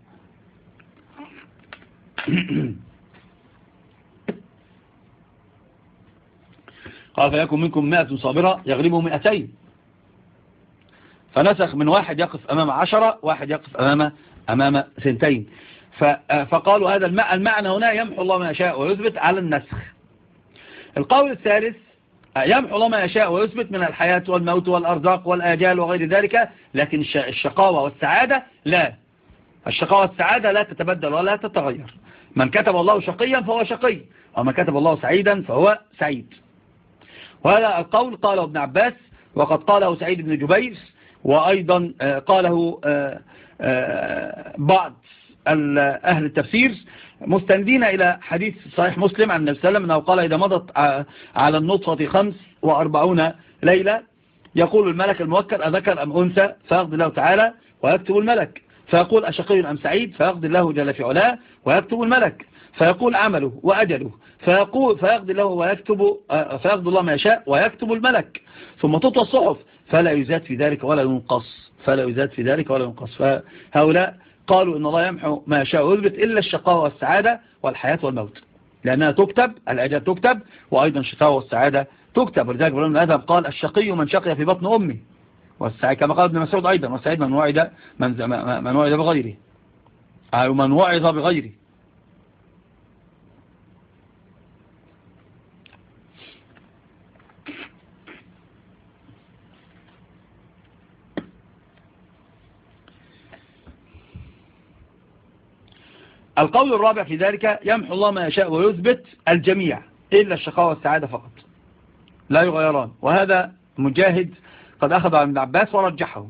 قال فيكن منكم مائة صابرة يغلبوا مئتين، فنسخ من واحد يقف أمام عشرة واحد يقف أمام أمام سنتين. فقالوا هذا المعنى هنا يمحو الله ما يشاء ويثبت على النسخ. القول الثالث يمحو الله ما يشاء ويثبت من الحياة والموت والأرزاق والآجال وغير ذلك، لكن الشقاوة والسعادة لا، الشقاوة والسعادة لا تتبدل ولا تتغير. من كتب الله شقيا فهو شقي ومن كتب الله سعيدا فهو سعيد. وهذا القول قاله ابن عباس وقد قاله سعيد بن جبير، وأيضا قاله بعض أهل التفسير مستندين إلى حديث صحيح مسلم عن النبي صلى الله عليه وسلم أنه قال إذا مضت على النطفة خمس وأربعون ليلة يقول الملك الموكل أذكر أم أنثى فيقضي الله تعالى ويكتب الملك، فيقول أشقي أم سعيد فيقضي الله جل في علاه ويكتب الملك، فيقول عمله وأجله، فيقول فيقضي له ويكتب فيقضي الله ما يشاء ويكتب الملك، ثم تطوى الصحف فلا يزاد في ذلك ولا ينقص، فلا يزاد في ذلك ولا ينقص. فهؤلاء قالوا إن الله يمحو ما يشاء ويثبت إلا الشقاوة والسعادة والحياة والموت، لأنها تكتب، الأجل تكتب، وأيضا الشقاوة والسعادة تكتب. ولذلك ابن آدم قال الشقي من شقي في بطن أمه، والسعيد كما قال ابن مسعود أيضا، والسعيد من وعد من, من وعد بغيره أو من وعظ بغيره. القول الرابع في ذلك يمحو الله ما يشاء ويثبت الجميع إلا الشقاوة والسعادة فقط، لا يغيران. وهذا مجاهد قد أخذ عن ابن عباس ورجحه.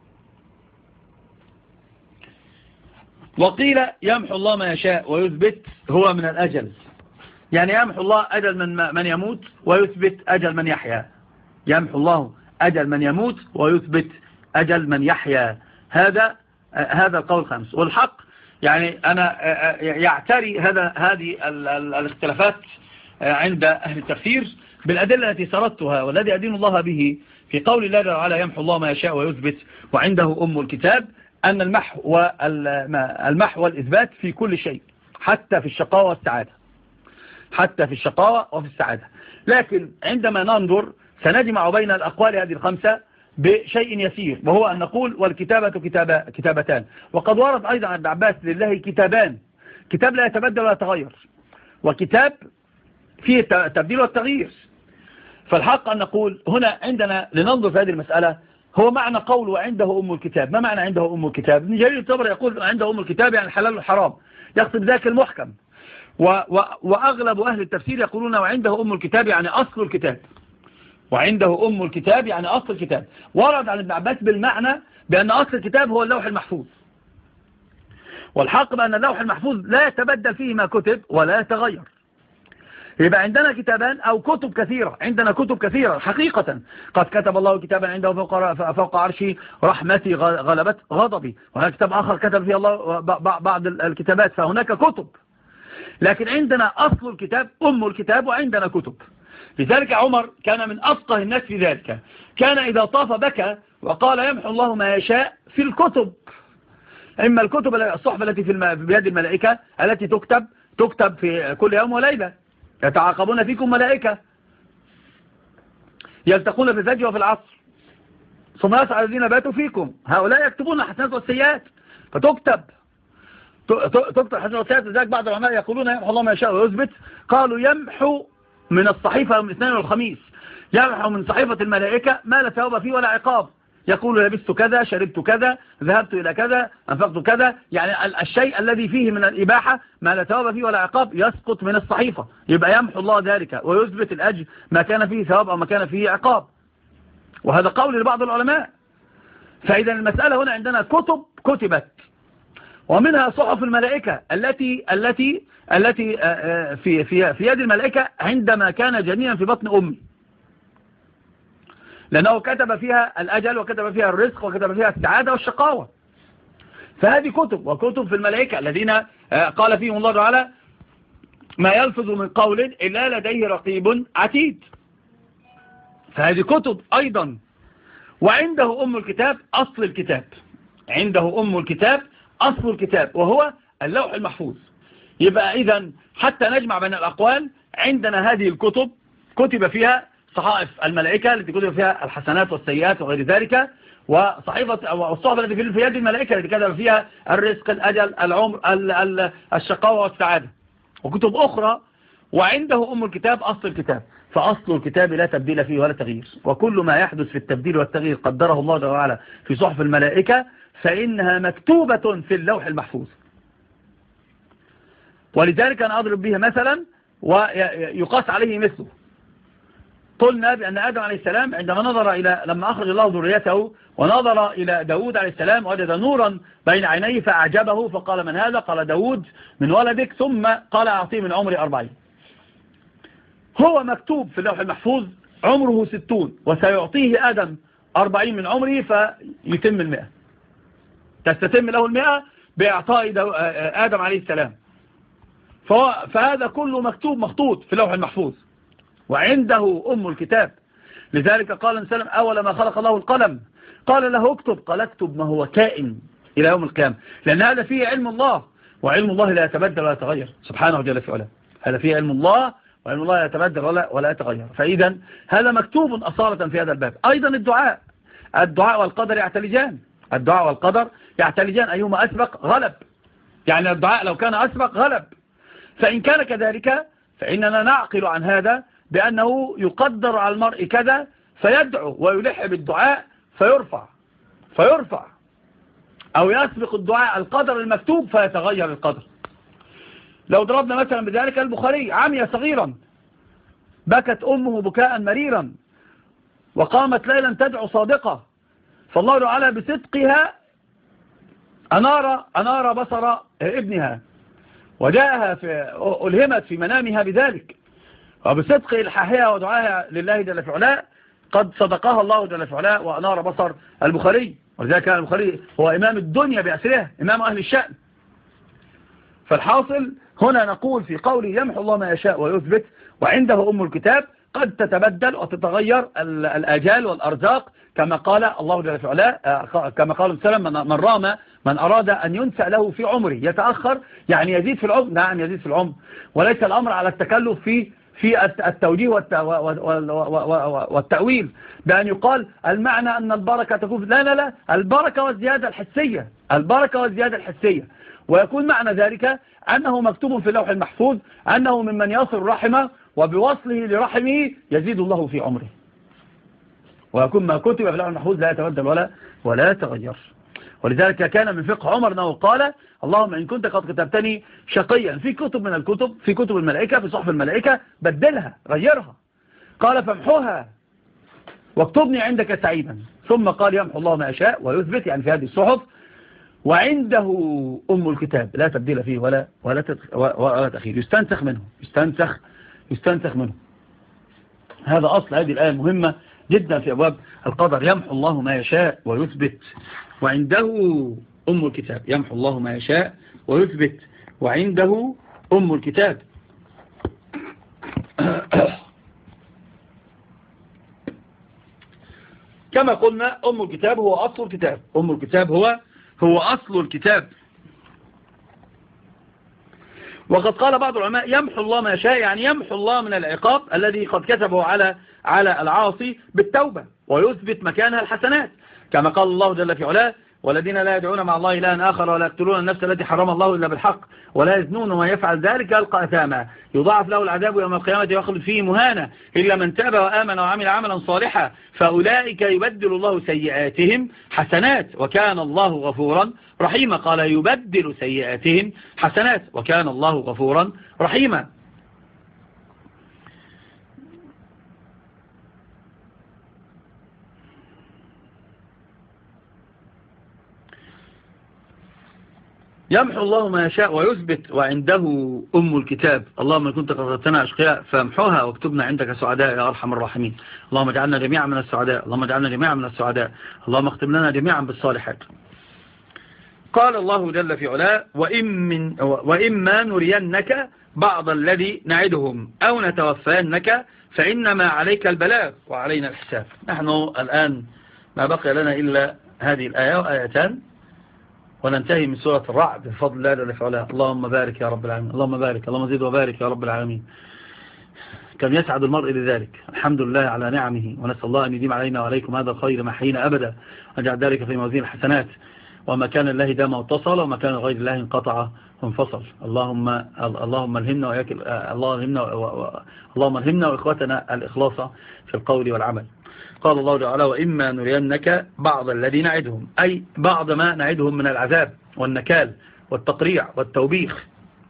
وقيل يمحو الله ما يشاء ويثبت هو من الأجل، يعني يمحو الله أجل من, من يموت ويثبت أجل من يحيا، يمحو الله أجل من يموت ويثبت أجل من يحيا. هذا هذا القول الخامس. والحق يعني أنا يعتري هذا هذه الاختلافات عند أهل التفسير بالأدلة التي سردتها، والذي أدين الله به في قول الله تعالى يمحو الله ما يشاء ويثبت وعنده أم الكتاب، أن المحو والمحو والإثبات في كل شيء، حتى في الشقاوة والسعادة، حتى في الشقاوة وفي السعادة. لكن عندما ننظر سنجمع بين الأقوال هذه الخمسة بشيء يسير، وهو أن نقول والكتابة كتابة كتابتان. وقد ورد أيضا عند عباس لله كتابان، كتاب لا يتبدل ولا يتغير، وكتاب فيه التبديل والتغيير. فالحق أن نقول هنا عندنا لننظر في هذه المسألة هو معنى قول وعنده أم الكتاب. ما معنى عنده أم الكتاب؟ ابن جرير الطبري يقول عنده أم الكتاب يعني الحلال والحرام، يقصد ذاك المحكم. و و وأغلب أهل التفسير يقولون وعنده أم الكتاب يعني أصل الكتاب، وعنده أم الكتاب يعني أصل الكتاب. ورد عن ابن عباس بالمعنى بأن أصل الكتاب هو اللوح المحفوظ، والحق بأن اللوح المحفوظ لا يتبدل فيه ما كتب ولا يتغير. يبقى عندنا كتابان أو كتب كثيرة، عندنا كتب كثيرة حقيقة. قد كتب الله كتابا عنده فوق, فوق عرشي رحمتي غلبت غضبي، وهناك كتاب آخر كتب فيه الله بعض الكتابات، فهناك كتب. لكن عندنا أصل الكتاب أم الكتاب وعندنا كتب. لذلك عمر كان من أفقه الناس في ذلك، كان إذا طاف بكى وقال يمحو الله ما يشاء في الكتب، إما الكتب الصحف التي في بيد الملائكة التي تكتب تكتب في كل يوم وليلة، يتعاقبون فيكم ملائكة يلتقون في الفجر وفي العصر، ثم يسعى الذين باتوا فيكم، هؤلاء يكتبون الحسنات والسيئات فتكتب تكتب الحسنات والسيئات. لذلك بعض العلماء يقولون يمحو الله ما يشاء ويثبت، قالوا يمحو من الصحيفة يوم الاثنين والخميس، يمحو من صحيفة الملائكة ما لا ثواب فيه ولا عقاب، يقول لبست كذا، شربت كذا، ذهبت إلى كذا، أنفقت كذا، يعني الشيء الذي فيه من الإباحة ما لا ثواب فيه ولا عقاب يسقط من الصحيفة، يبقى يمحو الله ذلك ويثبت الأجر ما كان فيه ثواب أو ما كان فيه عقاب. وهذا قول لبعض العلماء. فإذا المسألة هنا عندنا كتب كتبت، ومنها صحف الملائكة التي التي التي في في في يد الملائكة عندما كان جنينا في بطن أمي، لأنه كتب فيها الأجل وكتب فيها الرزق وكتب فيها السعادة والشقاوة. فهذه كتب، وكتب في الملائكة الذين قال فيهم الله تعالى ما يلفظ من قول إلا لديه رقيب عتيد. فهذه كتب أيضا. وعنده أم الكتاب أصل الكتاب، عنده أم الكتاب أصل الكتاب وهو اللوح المحفوظ. يبقى إذن حتى نجمع بين الأقوال عندنا هذه الكتب كتب فيها صحائف الملائكة التي كتب فيها الحسنات والسيئات وغير ذلك، وصحيفة والصحف التي في يد الملائكة التي كتب فيها الرزق، الأجل، العمر، الشقاوة والسعادة، وكتب أخرى. وعنده أم الكتاب أصل الكتاب، فأصل الكتاب لا تبديل فيه ولا تغيير، وكل ما يحدث في التبديل والتغيير قدره الله تعالى في صحف الملائكة فإنها مكتوبة في اللوح المحفوظ. ولذلك أنا أضرب بها مثلا ويقاس عليه مثله. قلنا بأن آدم عليه السلام عندما نظر إلى لما أخرج الله ذريته ونظر إلى داود عليه السلام وجد نورا بين عينيه فأعجبه، فقال من هذا؟ قال داود من ولدك، ثم قال أعطيه من عمري أربعين. هو مكتوب في اللوح المحفوظ عمره ستون، وسيعطيه آدم أربعين من عمره فيتم المئة، تستتم له المئة بإعطاء آدم عليه السلام. فهذا كله مكتوب مخطوط في اللوح المحفوظ وعنده أم الكتاب. لذلك قال النبي صلى الله عليه وسلم: أول ما خلق الله القلم قال له اكتب، قال اكتب ما هو كائن إلى يوم القيامة، لأن هذا فيه علم الله، وعلم الله لا يتبدل ولا يتغير سبحانه جل في علاه. هذا فيه علم الله وعلم الله لا يتبدل ولا ولا يتغير. فإذا هذا مكتوب أصالة في هذا الباب. أيضا الدعاء الدعاء والقدر يعتلجان، الدعاء والقدر يعتلجان، أيهما أسبق غلب. يعني الدعاء لو كان أسبق غلب، فإن كان كذلك فإننا نعقل عن هذا بأنه يقدر على المرء كذا فيدعو ويلح بالدعاء فيرفع فيرفع أو يسبق الدعاء القدر المكتوب فيتغير القدر. لو ضربنا مثلا بذلك البخاري: عمي صغيرا بكت أمه بكاء مريرا وقامت ليلا تدعو صادقة، فالله تعالى بصدقها أنار, أنار بصر ابنها وجاءها في ألهمت في منامها بذلك، وبصدق إلحاحها ودعاها لله جل في علاه قد صدقها الله جل في علاه وأنار بصر البخاري. ولذلك كان البخاري هو إمام الدنيا بأسرها، إمام أهل الشأن. فالحاصل هنا نقول في قوله: يمحو الله ما يشاء ويثبت وعنده أم الكتاب، قد تتبدل وتتغير الآجال والأرزاق كما قال الله جل في علاه، كما قال السلام: من رام من أراد أن ينسأ له في عمره يتأخر، يعني يزيد في العمر. نعم يزيد في العمر، وليس الأمر على التكلف في في التوجيه والتأويل بأن يقال المعنى أن البركة تكون. لا لا لا، البركة والزيادة الحسية، البركة والزيادة الحسية. ويكون معنى ذلك أنه مكتوب في اللوح المحفوظ أنه ممن يصل رحمه وبوصله لرحمه يزيد الله في عمره، ويكون ما كتب في اللوح المحفوظ لا يتبدل ولا ولا يتغير. ولذلك كان من فقه عمر أنه قال: اللهم إن كنت قد كتبتني شقيا في كتب من الكتب، في كتب الملائكة، في صحف الملائكة، بدلها غيرها. قال: فامحوها واكتبني عندك سعيدا. ثم قال: يمحو الله ما يشاء ويثبت، يعني في هذه الصحف، وعنده أم الكتاب لا تبديل فيه ولا ولا ولا تأخير. يستنسخ منه يستنسخ يستنسخ منه. هذا أصل هذه الآية مهمة جدا في أبواب القدر. يمحو الله ما يشاء ويثبت وعنده أم الكتاب. يمحو الله ما يشاء ويثبت وعنده أم الكتاب. كما قلنا أم الكتاب هو أصل الكتاب. أم الكتاب هو هو أصل الكتاب. وقد قال بعض العلماء: يمحو الله ما يشاء، يعني يمحو الله من العقاب الذي قد كتبه على على العاصي بالتوبة ويثبت مكانها الحسنات، كما قال الله جل في علاه: والذين لا يدعون مع الله إلها آخر ولا يقتلون النفس التي حرم الله إلا بالحق ولا يزنون وما يفعل ذلك يلقى أثاما يضاعف له العذاب يوم القيامة ويخلد فيه مهانا إلا من تاب وآمن وعمل عملا صالحا فأولئك يبدل الله سيئاتهم حسنات وكان الله غفورا رحيما. قال: يبدل سيئاتهم حسنات وكان الله غفورا رحيما. يمحو الله ما يشاء ويثبت وعنده أم الكتاب. اللهم إن كنت قدرتنا أشقياء فامحوها واكتبنا عندك سعداء يا أرحم الراحمين. اللهم اجعلنا جميعا من السعداء، اللهم اجعلنا جميعا من السعداء، اللهم اختم لنا جميعا بالصالحات. قال الله جل في علاه: وإن من وإما نرينك بعض الذي نعدهم أو نتوفينك فإنما عليك البلاغ وعلينا الحساب. نحن الآن ما بقي لنا إلا هذه الآية وآيتان وننتهي من سورة الرعد بفضل الله جل في علاه. اللهم بارك يا رب العالمين، اللهم بارك، اللهم زد وبارك يا رب العالمين. كم يسعد المرء لذلك. الحمد لله على نعمه، ونسأل الله أن يديم علينا وعليكم هذا الخير ما حينا أبدا، وجعل ذلك في موازين الحسنات. وما كان الله دام واتصل، وما كان غير الله انقطع وانفصل. اللهم اللهم الهمنا وإياك اللهم الهمنا اللهم الهمنا وإخوتنا الإخلاص في القول والعمل. قال الله تعالى: وإما نرينك بعض الذي نعدهم، أي بعض ما نعدهم من العذاب والنكال والتقريع والتوبيخ.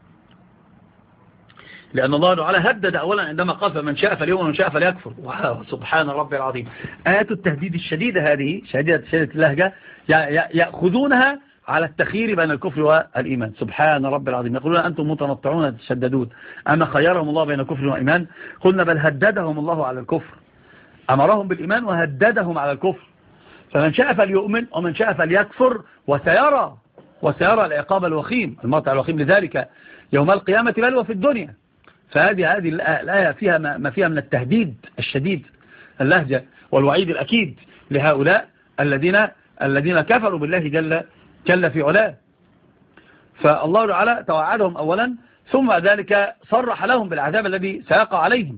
لأن الله تعالى هدد أولا عندما قال: فمن شاء فليؤمن ومن شاء فليكفر. سبحان ربي العظيم. آيات التهديد الشديدة هذه، شديدة شديدة اللهجة، يأخذونها على التخيير بين الكفر والإيمان. سبحان ربي العظيم. يقولون: أنتم متنطعون تشددون، أما خيرهم الله بين الكفر والإيمان؟ قلنا: بل هددهم الله على الكفر، أمرهم بالإيمان وهددهم على الكفر. فمن شاء فليؤمن ومن شاء فليكفر وسيرى وسيرى العقاب الوخيم، المقطع الوخيم. لذلك يوم القيامة بل وفي الدنيا. فهذه هذه الآية فيها ما فيها من التهديد الشديد اللهجة والوعيد الأكيد لهؤلاء الذين الذين كفروا بالله جل جل في علاه. فالله تعالى توعدهم أولا، ثم ذلك صرح لهم بالعذاب الذي سيقع عليهم،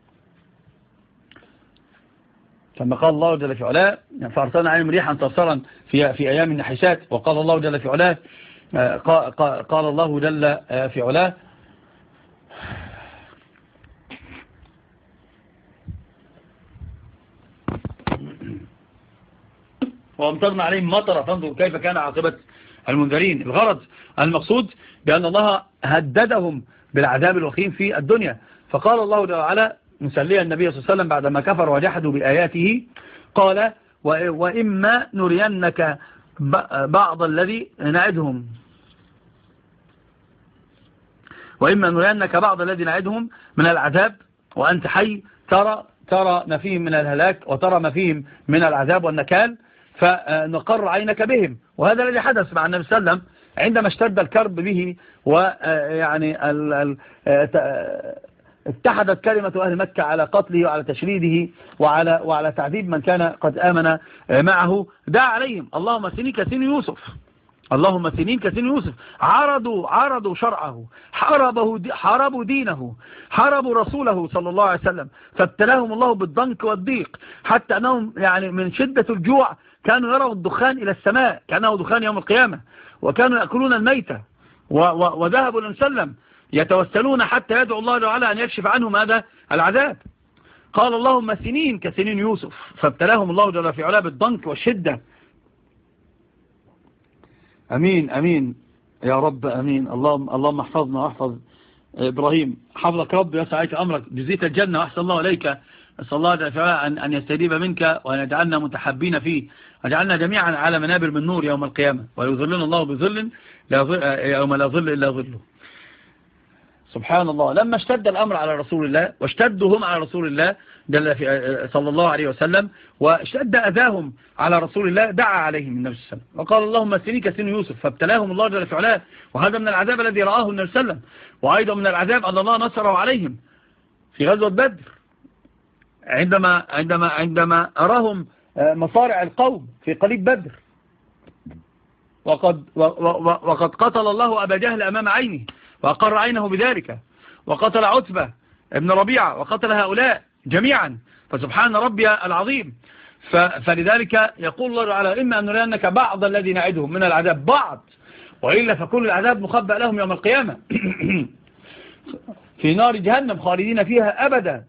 كما قال الله جل في علاه فأرسلنا عليهم ريحا صرصرا في في أيام النحسات. وقال الله جل في علاه قال الله جل في علاه وامطرنا عليهم مطرا فانظر كيف كان عاقبة المنذرين. الغرض المقصود بأن الله هددهم بالعذاب الوخيم في الدنيا. فقال الله تعالى مسليا النبي صلى الله عليه وسلم بعدما كفر وجحدوا بآياته قال وإما نرينك بعض الذي نعدهم وإما نرينك بعض الذي نعدهم من العذاب وأنت حي ترى ترى ما فيهم من الهلاك وترى ما فيهم من العذاب والنكال، فنقر عينك بهم. وهذا الذي حدث مع النبي صلى الله عليه وسلم عندما اشتد الكرب به، ويعني اتحدت كلمة أهل مكة على قتله وعلى تشريده وعلى وعلى تعذيب من كان قد آمن معه. دعا عليهم اللهم سنين كسن يوسف، اللهم سنين كسن يوسف. عرضوا عرضوا شرعه، حاربوا حاربوا دينه، حاربوا رسوله صلى الله عليه وسلم، فابتلاهم الله بالضنك والضيق، حتى أنهم يعني من شدة الجوع كانوا يروا الدخان إلى السماء كأنه دخان يوم القيامة، وكانوا يأكلون الميتة، وذهبوا لنسلم يتوسلون حتى يدعو الله تعالى أن يكشف عنهم هذا العذاب. قال اللهم سنين كسنين يوسف، فابتلاهم الله جل في علاه بالضنك والشدة. أمين أمين يا رب أمين. اللهم اللهم احفظنا واحفظ إبراهيم، حفظك رب ويسع عليك أمرك، جزيت الجنة وأحسن الله إليك. أسأل الله جل وعلا أن, أن يستجيب منك وأن يجعلنا متحبين فيه، وجعلنا جميعا على منابر من نور يوم القيامة، ويظلنا الله بظل يوم لا ظل إلا ظله. سبحان الله. لما اشتد الأمر على رسول الله واشتدوا هم على رسول الله صلى الله عليه وسلم، واشتد أذاهم على رسول الله، دعا عليهم النبي صلى الله عليه وسلم وقال اللهم سنين كسن يوسف، فابتلاهم الله جل في علاه. وهذا من العذاب الذي رآه النبي صلى الله عليه وسلم. وأيضا من العذاب أن الله نصره عليهم في غزوة بدر، عندما عندما عندما أراهم مصارع القوم في قليب بدر، وقد وقد قتل الله أبا جهل أمام عينه وأقر عينه بذلك، وقتل عتبة ابن ربيعة، وقتل هؤلاء جميعا. فسبحان ربي العظيم. فلذلك يقول الله تعالى إما أن نرينك بعض الذي نعدهم من العذاب، بعض، وإلا فكل العذاب مخبأ لهم يوم القيامة في نار جهنم خالدين فيها أبدا،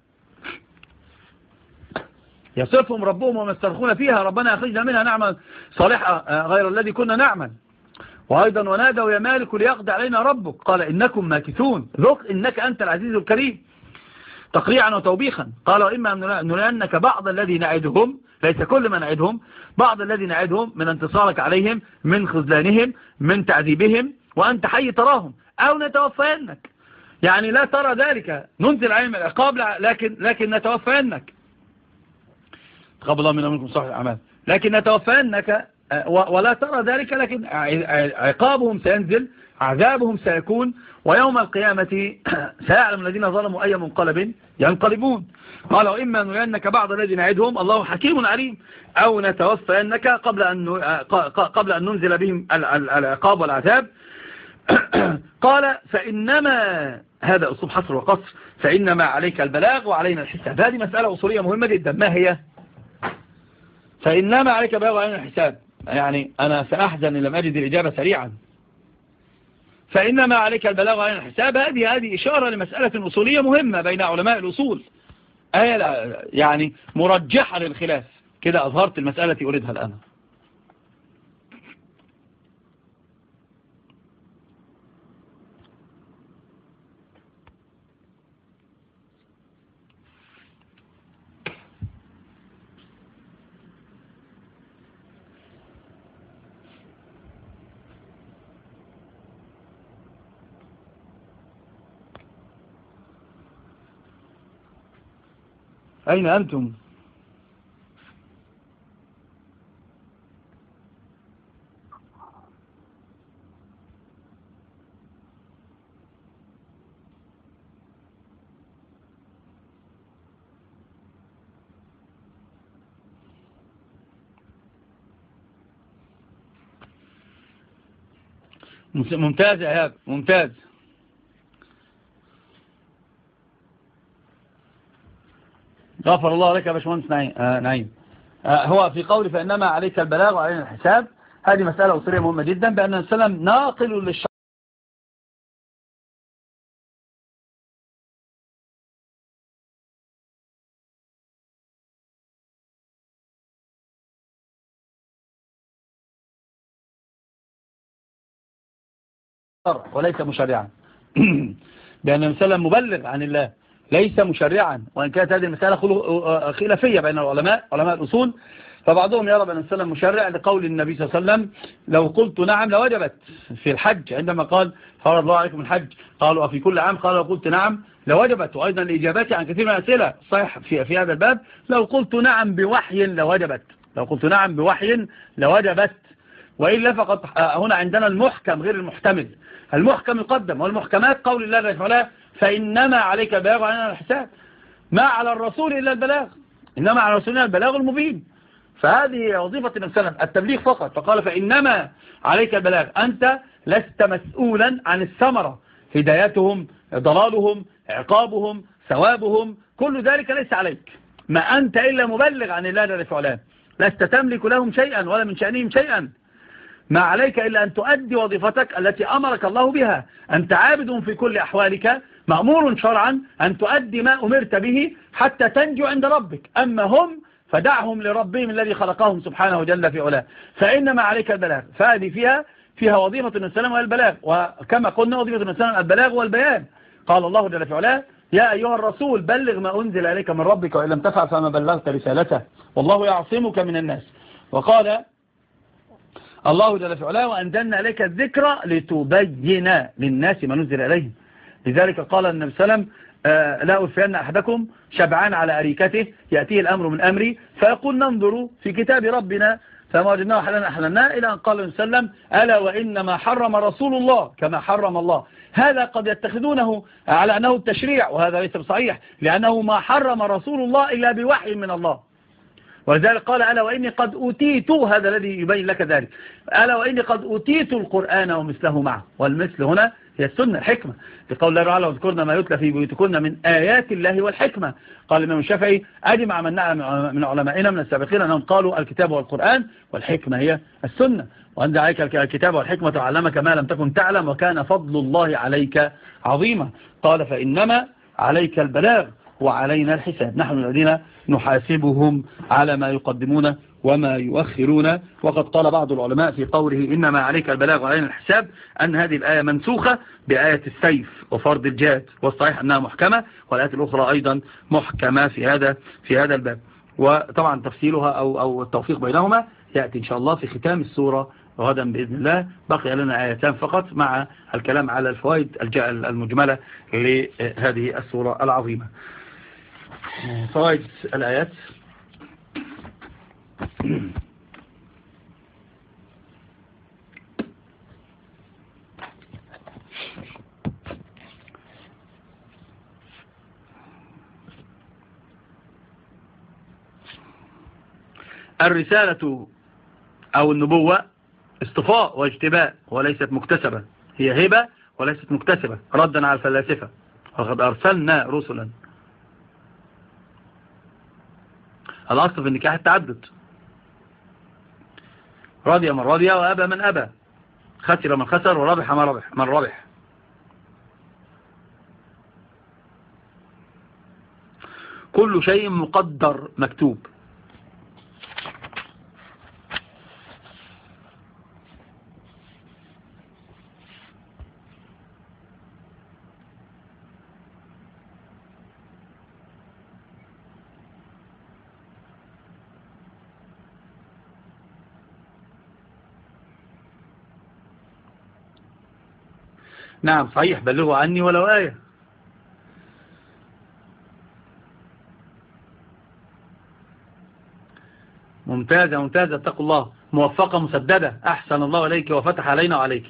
يصفهم ربهم وما يسترخون فيها ربنا أخرجنا منها نعمل صالحة غير الذي كنا نعمل. وأيضا ونادوا يا مالك ليقضي علينا ربك قال إنكم ماكثون ذق إنك أنت العزيز الكريم، تقريعا وتوبيخا. قال وإما أن نرينك بعض الذي نعدهم، ليس كل ما نعدهم، بعض الذي نعدهم من انتصارك عليهم، من خذلانهم، من تعذيبهم وأنت حي تراهم، أو نتوفينك، يعني لا ترى ذلك، ننزل عليهم العقاب لكن لكن نتوفينك، تقبل الله منا ومنكم صالح الأعمال، لكن نتوفينك ولا ترى ذلك، لكن عقابهم سينزل، عذابهم سيكون، ويوم القيامة سيعلم الذين ظلموا أي منقلب ينقلبون. قال وإما نرينك بعض الذين نعدهم الله حكيم عليم، أو نتوفينك قبل أن قبل أن ننزل بهم العقاب والعذاب. قال فإنما، هذا أسلوب حصر وقصر، فإنما عليك البلاغ وعلينا الحساب. هذه مسألة أصولية مهمة جدا. ما هي؟ فإنما عليك البلاغ وعلينا الحساب، يعني أنا سأحزن إن لم أجد الإجابة سريعا. فإنما عليك البلاغ وعلينا الحساب، هذه هذه إشارة لمسألة أصولية مهمة بين علماء الأصول، آية يعني مرجحة للخلاف. كده أظهرت المسألة التي أريدها الآن. أين أنتم؟ ممتاز يا إيهاب، ممتاز. غفر الله لك يا باشمهندس نعيم. آه نعيم. آه هو في قول فإنما عليك البلاغ وعلينا الحساب، هذه مسألة أصولية مهمة جدا، بأن السلام ناقل للشرع وليس مشرعا. بأن السلام مبلغ عن الله ليس مشرعا، وإن كانت هذه المسألة خلافية بين العلماء علماء الأصول، فبعضهم يرى بأن السلام مشرع لقول النبي صلى الله عليه وسلم لو قلت نعم لوجبت في الحج، عندما قال فرض الله عليكم الحج قالوا في كل عام، قال لو قلت نعم لوجبت. وأيضا لإجابتي عن كثير من الأسئلة صحيح في, في هذا الباب، لو قلت نعم بوحي لوجبت، لو قلت نعم بوحي لوجبت. وإلا فقد هنا عندنا المحكم غير المحتمل. المحكم يقدم، والمحكمات قول الله جل وعلا فإنما عليك البلاغ وعلينا الحساب، ما على الرسول إلا البلاغ، إنما على الرسول إلا البلاغ المبين. فهذه وظيفة النبي التبليغ فقط، فقال فإنما عليك البلاغ، أنت لست مسؤولا عن الثمرة، هدايتهم ضلالهم عقابهم ثوابهم كل ذلك ليس عليك، ما أنت إلا مبلغ عن الله جل وعلا، لست تملك لهم شيئا ولا من شأنهم شيئا، ما عليك إلا أن تؤدي وظيفتك التي أمرك الله بها. أنت عابد في كل أحوالك، مأمور شرعا أن تؤدي ما أمرت به حتى تنجو عند ربك، أما هم فدعهم لربهم الذي خلقهم سبحانه جل في علاه. فإنما عليك البلاغ، فهذه فيها فيها وظيفة السلام والبلاغ، وكما قلنا وظيفة السلام البلاغ والبيان. قال الله جل في علاه يا أيها الرسول بلغ ما أنزل إليك من ربك وإن لم تفعل فما بلغت رسالته والله يعصمك من الناس. وقال الله جل في علاه وأنزلنا إليك الذكر لتبين للناس ما نزل إليهم. لذلك قال النبي صلى الله عليه وسلم آه لا ألفين أحدكم شبعان على أريكته يأتيه الأمر من أمري فيقول ننظر في كتاب ربنا فما وجدناه حلالا أحللناه، إلى أن قال النبي صلى الله عليه وسلم ألا وإنما حرم رسول الله كما حرم الله. هذا قد يتخذونه على أنه التشريع، وهذا ليس بصحيح، لأنه ما حرم رسول الله إلا بوحي من الله. ولذلك قال ألا وإني قد أوتيت، هذا الذي يبين لك ذلك، ألا وإني قد أوتيت القرآن ومثله معه، والمثل هنا هي السنة الحكمة، لقول الله تعالى واذكرنا ما يتلى في بيوتكن من آيات الله والحكمة. قال الإمام الشافعي أجمع من من علمائنا من السابقين أنهم قالوا الكتاب والقرآن والحكمة هي السنة، وأنزل عليك الكتاب والحكمة وعلمك ما لم تكن تعلم وكان فضل الله عليك عظيما. قال فإنما عليك البلاغ وعلينا الحساب، نحن الذين نحاسبهم على ما يقدمون وما يؤخرون. وقد قال بعض العلماء في قوله إنما عليك البلاغ وعلينا الحساب أن هذه الآية منسوخة بآية السيف وفرض الجهاد، والصحيح أنها محكمة، والآيات الأخرى أيضا محكمة في هذا في هذا الباب. وطبعا تفصيلها أو أو التوفيق بينهما يأتي إن شاء الله في ختام السورة غدا بإذن الله. بقي لنا آيتان فقط مع الكلام على الفوائد المجملة لهذه السورة العظيمة. فوائد الآيات. الرسالة أو النبوة اصطفاء واجتباء وليست مكتسبة، هي هبة وليست مكتسبة، ردا على الفلاسفة وقد أرسلنا رسلا. الأصل في النكاح التعدد، رضي من رضي وأبى من أبى، خسر من خسر وربح من ربح من ربح. كل شيء مقدر مكتوب. نعم صحيح، بلغوا عني ولو آية. ممتازة ممتازة، اتقوا الله، موفقة مسددة، أحسن الله إليك وفتح علينا وعليك.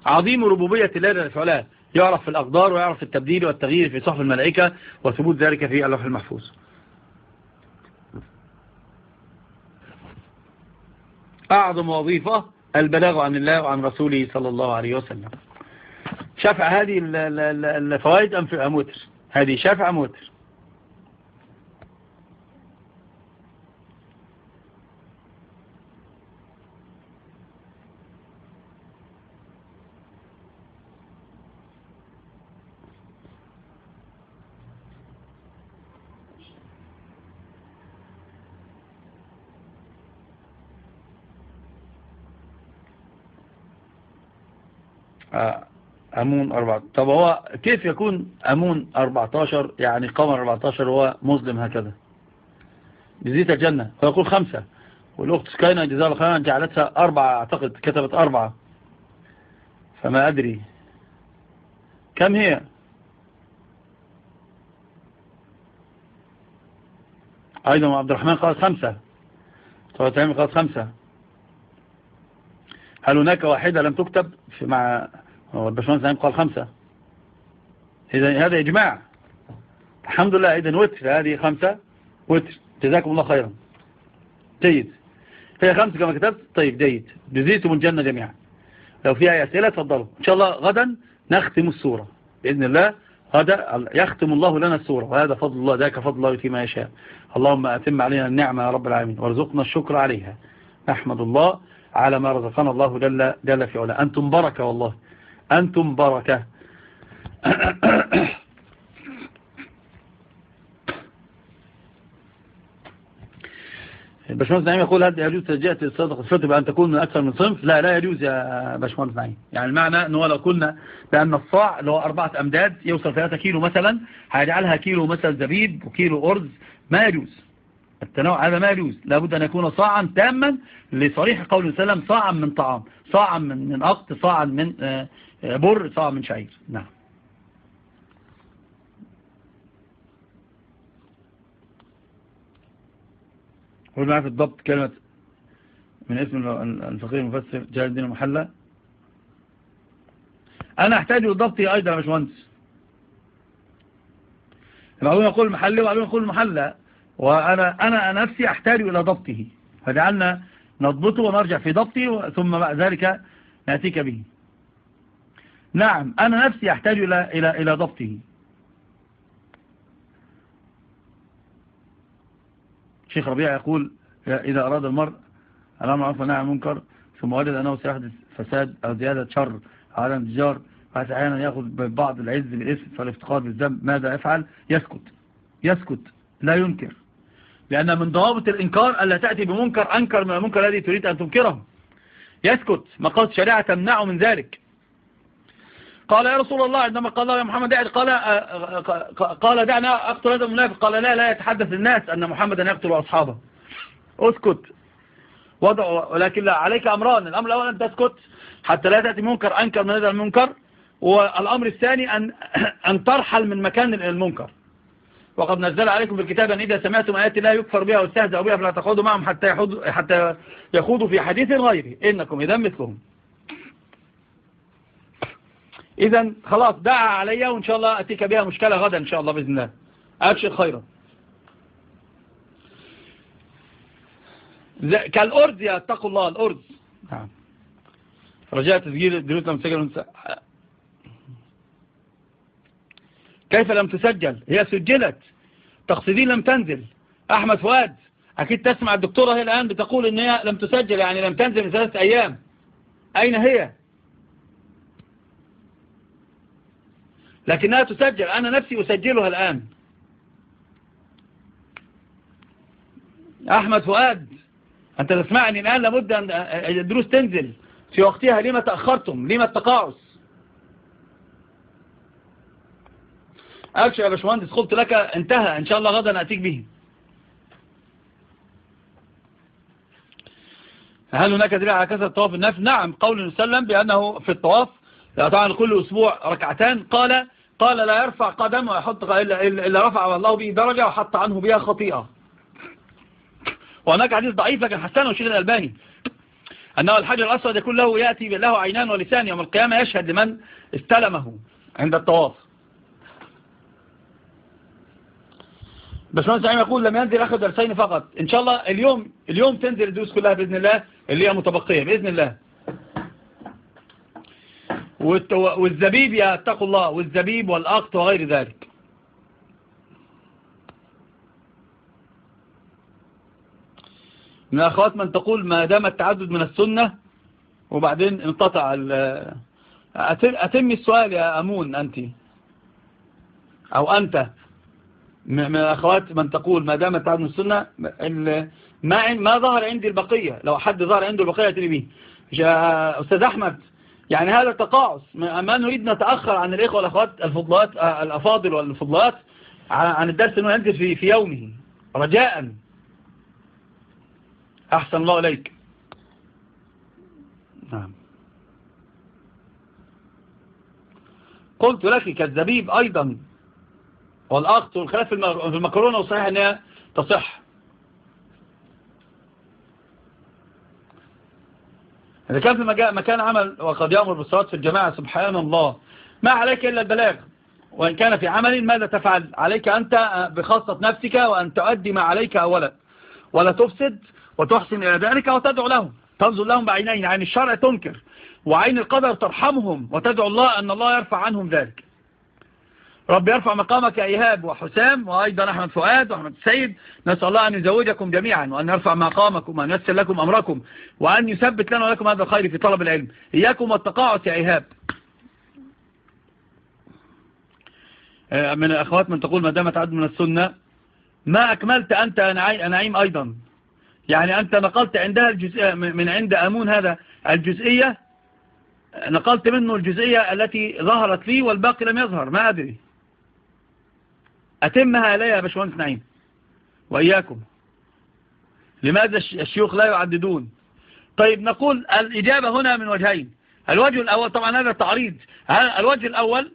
عظيم ربوبية الله جل وعلا يعرف في الأقدار ويعرف في التبديل والتغيير في صحف الملائكة وثبوت ذلك في اللوح المحفوظ. أعظم وظيفة البلاغ عن الله وعن رسوله صلى الله عليه وسلم. شفع هذه الفوائد أم في أموتر؟ هذه شفع أموتر. أمون أربعة. طب هو كيف يكون أمون أربعتاشر يعني قمر أربعتاشر هو مظلم هكذا بزيت الجنة؟ هو يقول خمسة، والأخت سكينة جزاها الله خيرا جعلتها أربعة، أعتقد كتبت أربعة، فما أدري كم هي. أيضا عبد الرحمن قال خمسة، طب تعمل قال خمسة. هل هناك واحدة لم تكتب في مع الباشمهندس نعيم قال خمسة؟ إذا هذا إجماع الحمد لله. إذا وتر هذه خمسة وتر، جزاكم الله خيرا. جيد، هي خمسة كما كتبت. طيب جيد، جزيتم الجنة جميعا. لو فيها أسئلة تفضلوا. إن شاء الله غدا نختم السورة بإذن الله. غدا يختم الله لنا السورة، وهذا فضل الله، ذاك فضل الله فيما يشاء. اللهم أتم علينا النعمة يا رب العالمين وارزقنا الشكر عليها. نحمد الله على ما رزقنا الله جل, جل في علا. أنتم بركة والله، أنتم بركة. باشمهندس نعيم يقول هل يجوز تسجيل الصدقة الفطر بأن تكون من أكثر من صنف؟ لا لا يجوز يا باشمهندس نعيم. يعني المعنى أنه لو قلنا بأن الصاع اللي هو أربعة أمداد يوصل ثلاثة كيلو مثلا، هيجعلها كيلو مثلا زبيب وكيلو أرز، ما يجوز. التنوع هذا ما يجوز، لابد أن يكون صاعا تاما لصريح قول وسلم، صاعا من طعام، صاعا من من أقط، صاعا من بر، صاعا من شعير. نعم. قول معي في الضبط كلمة من اسم الفقيه المفسر جلال الدين المحلى. أنا أحتاج لضبطه أيضا يا باشمهندس. بعضهم يقول المحلي وبعضهم يقول المحلى، وأنا أنا نفسي أحتاج إلى ضبطه، فجعلنا نضبطه ونرجع في ضبطه ثم بعد ذلك نأتيك به. نعم أنا نفسي أحتاج إلى إلى إلى ضبطه. شيخ ربيع يقول إذا أراد المرء الأمر معروف والنهي عن المنكر ثم وجد أنه سيحدث فساد أو زيادة شر على الانتشار، فأحيانا يأخذ بعض العز بالإثم فالافتقار بالذنب، ماذا يفعل؟ يسكت. يسكت لا ينكر، لأن من ضوابط الإنكار ألا تأتي بمنكر أنكر من المنكر الذي تريد أن تنكره. يسكت، مقاصد الشريعة تمنعه من ذلك. قال يا رسول الله عندما قال له يا محمد دعني، قال قال دعنا أقتل هذا المنافق، قال لا لا يتحدث الناس أن محمدا يقتل أصحابه. اسكت وضع، ولكن لا عليك أمران. الأمر الأول أن تسكت حتى لا تأتي منكر أنكر من هذا المنكر، والأمر الثاني أن أن ترحل من مكان المنكر. وقد نزل عليكم في الكتاب أن إذا سمعتم آيات الله يكفر بها ويستهزأ بها فلا تقعدوا معهم حتى يخوضوا حتى يخوضوا في حديث غيره إنكم إذا مثلهم. إذا خلاص دعا علي وإن شاء الله أتيك بها مشكلة غدا إن شاء الله بإذن الله. أبشر خيرا. كالأرز يا اتقوا الله، الأرز. نعم. رجاء تسجيل دروس لم تسجل. كيف لم تسجل؟ هي سجلت، تقصدين لم تنزل. أحمد فؤاد أكيد تسمع الدكتورة هي الآن بتقول إن هي لم تسجل، يعني لم تنزل من ثلاثة أيام. أين هي؟ لكنها تسجل، أنا نفسي أسجلها الآن. أحمد فؤاد أنت تسمعني الآن، لابد أن الدروس تنزل في وقتها. لما تأخرتم؟ لما التقاعس؟ أبشر يا باشمهندس، قلت لك انتهى، إن شاء الله غدا نأتيك به. هل هناك دليل على كثرة الطواف النفل؟ نعم، قول النبي صلى الله عليه وسلم بأنه في الطواف طبعا كل أسبوع ركعتان، قال قال لا يرفع قدم ويحط إلا, إلا رفع الله به درجة وحط عنه بها خطيئة. وهناك حديث ضعيف لكن حسنه الشيخ الألباني أنه الحجر الأسود يكون له يأتي له عينان ولسان يوم القيامة يشهد لمن استلمه عند الطواف. بس من زعيم يقول لم ينزل أخذ درسين فقط. إن شاء الله اليوم اليوم تنزل الدروس كلها بإذن الله اللي هي متبقية بإذن الله. والزبيب يا اتقوا الله، والزبيب والأقط وغير ذلك. من الأخوات من تقول ما دام التعدد من السنة، وبعدين انقطع. أتم السؤال يا أمون أنت أو أنت. من الأخوات من تقول ما دام التعدد من السنة، ما ما ظهر عندي البقية. لو حد ظهر عنده البقية أتري به. أستاذ أحمد، يعني هذا تقاعس، ما نريد نتأخر عن الإخوة والأخوات الفضلات الأفاضل والفضلات عن الدرس أنه ينزل في, في يومه رجاء. أحسن الله إليك. نعم. قلت لك كالزبيب أيضا والأخت والخلاف في المكرونة، وصحيح أنها تصح. إذا كان في مكان عمل وقد يأمر بالصلاة في الجماعة سبحان الله ما عليك إلا البلاغ. وإن كان في عمل ماذا تفعل؟ عليك أنت بخاصة نفسك وأن تؤدي ما عليك أولا، ولا تفسد وتحسن إلى ذلك وتدعو لهم، تنظر لهم بعينين، عين الشرع تنكر وعين القدر ترحمهم، وتدعو الله أن الله يرفع عنهم ذلك. رب يرفع مقامك يا إيهاب وحسام وأيضا أحمد فؤاد وأحمد السيد. نسأل الله أن يزوجكم جميعا، وأن يرفع مقامكم، وأن يسر لكم أمركم، وأن يثبت لنا ولكم هذا الخير في طلب العلم. إياكم والتقاعس يا إيهاب. من الأخوات من تقول ما دام تعد من السنة، ما أكملت أنت نعيم أيضا. يعني أنت نقلت عندها الجزئية من عند أمون هذا الجزئية، نقلت منه الجزئية التي ظهرت لي والباقي لم يظهر، ما أدري. أتمها إليها يا باشمهندس نعيم وإياكم. لماذا الشيوخ لا يعددون؟ طيب نقول الإجابة هنا من وجهين. الوجه الأول طبعا هذا تعريض. الوجه الأول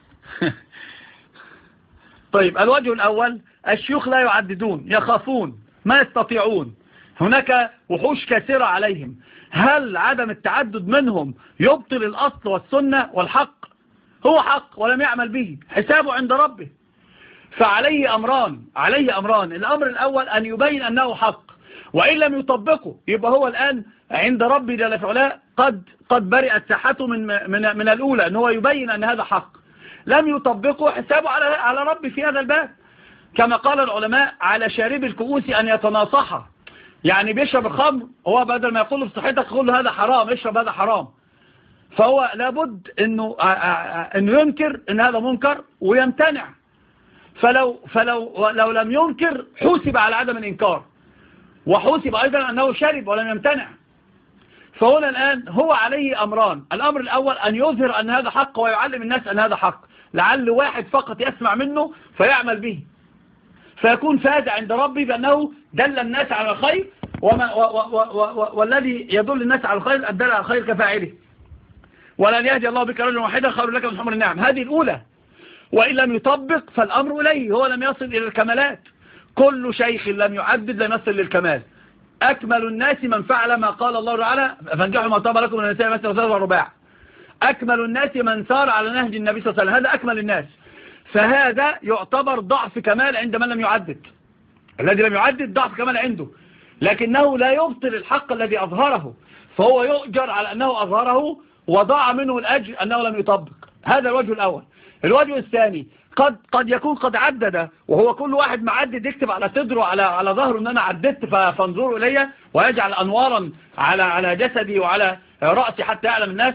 طيب الوجه الأول الشيوخ لا يعددون، يخافون، ما يستطيعون، هناك وحوش كثيرة عليهم. هل عدم التعدد منهم يبطل الأصل والسنة والحق؟ هو حق ولم يعمل به، حسابه عند ربه. فعليه أمران عليه أمران الأمر الأول أن يبين أنه حق، وإن لم يطبقه يبقى هو الآن عند ربي جل في علاه قد قد برئت ساحته من من من الأولى، أن هو يبين أن هذا حق. لم يطبقه، حسابه على على ربي في هذا الباب. كما قال العلماء على شارب الكؤوس أن يتناصحه. يعني بيشرب الخمر، هو بدل ما يقول له في صحتك يقول له هذا حرام، اشرب هذا حرام. فهو لابد انه انه ينكر ان هذا منكر ويمتنع. فلو فلو لو لم ينكر حوسب على عدم الانكار، وحوسب ايضا انه شرب ولم يمتنع. فهنا الان هو عليه امران. الامر الاول ان يظهر ان هذا حق ويعلم الناس ان هذا حق، لعل واحد فقط يسمع منه فيعمل به، فيكون فاز عند ربي بأنه دل الناس على الخير، وما و و و و والذي يدل الناس على الخير الدل على الخير كفاعله. ولن يهدي الله بك رجلا واحدا خير لك من حمر النعم. هذه الأولى. وإن لم يطبق فالأمر إليه، هو لم يصل إلى الكمالات. كل شيخ لم يعدد لم يصل للكمال. أكمل الناس من فعل ما قال الله تعالى فانجحوا ما طاب لكم من النساء مثل وثلاث ورباع. أكمل الناس من سار على نهج النبي صلى الله عليه وسلم، هذا أكمل الناس. فهذا يعتبر ضعف كمال عند من لم يعدد. الذي لم يعدد ضعف كمال عنده، لكنه لا يبطل الحق الذي أظهره، فهو يؤجر على أنه أظهره وضاع منه الأجر أنه لم يطبق. هذا الوجه الأول. الوجه الثاني قد قد يكون قد عدد، وهو كل واحد معدد يكتب على صدره على على ظهره ان انا عددت فانظروا الي، ويجعل انوارا على على جسدي وعلى رأسي حتى يعلم الناس.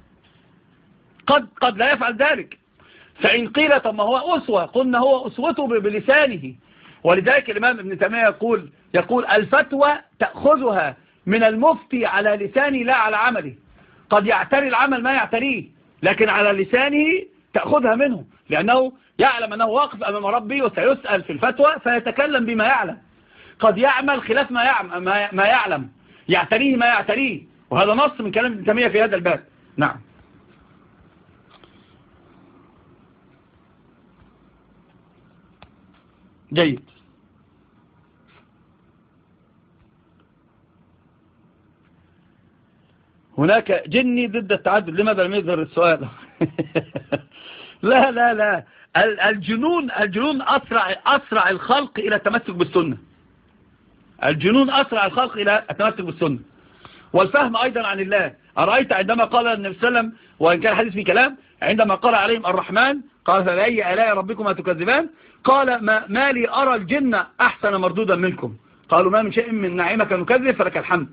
قد قد لا يفعل ذلك. فإن قيل طب ما هو أسوة، قلنا هو أسوته بلسانه. ولذلك الإمام ابن تيمية يقول يقول الفتوى تأخذها من المفتي على لسانه لا على عمله. قد يعتري العمل ما يعتريه، لكن على لسانه تأخذها منه، لأنه يعلم أنه واقف أمام ربي وسيسأل في الفتوى فيتكلم بما يعلم. قد يعمل خلاف ما يعلم, ما يعلم يعتريه ما يعتريه، وهذا نص من كلام ابن تيمية في هذا الباب. نعم. جيد. هناك جني ضد التعدد، لماذا لم يظهر السؤال؟ لا لا لا، الجنون الجنون أسرع أسرع الخلق إلى التمسك بالسنة. الجنون أسرع الخلق إلى التمسك بالسنة والفهم أيضا عن الله. أرأيت عندما قال النبي صلى الله عليه وسلم، وإن كان الحديث فيه كلام، عندما قال عليهم الرحمن قال فبأي آلاء ربكما تكذبان، قال ما, ما لي أرى الجنة أحسن مردودا منكم، قالوا ما من شيء من نعيمك نكذب فلك الحمد.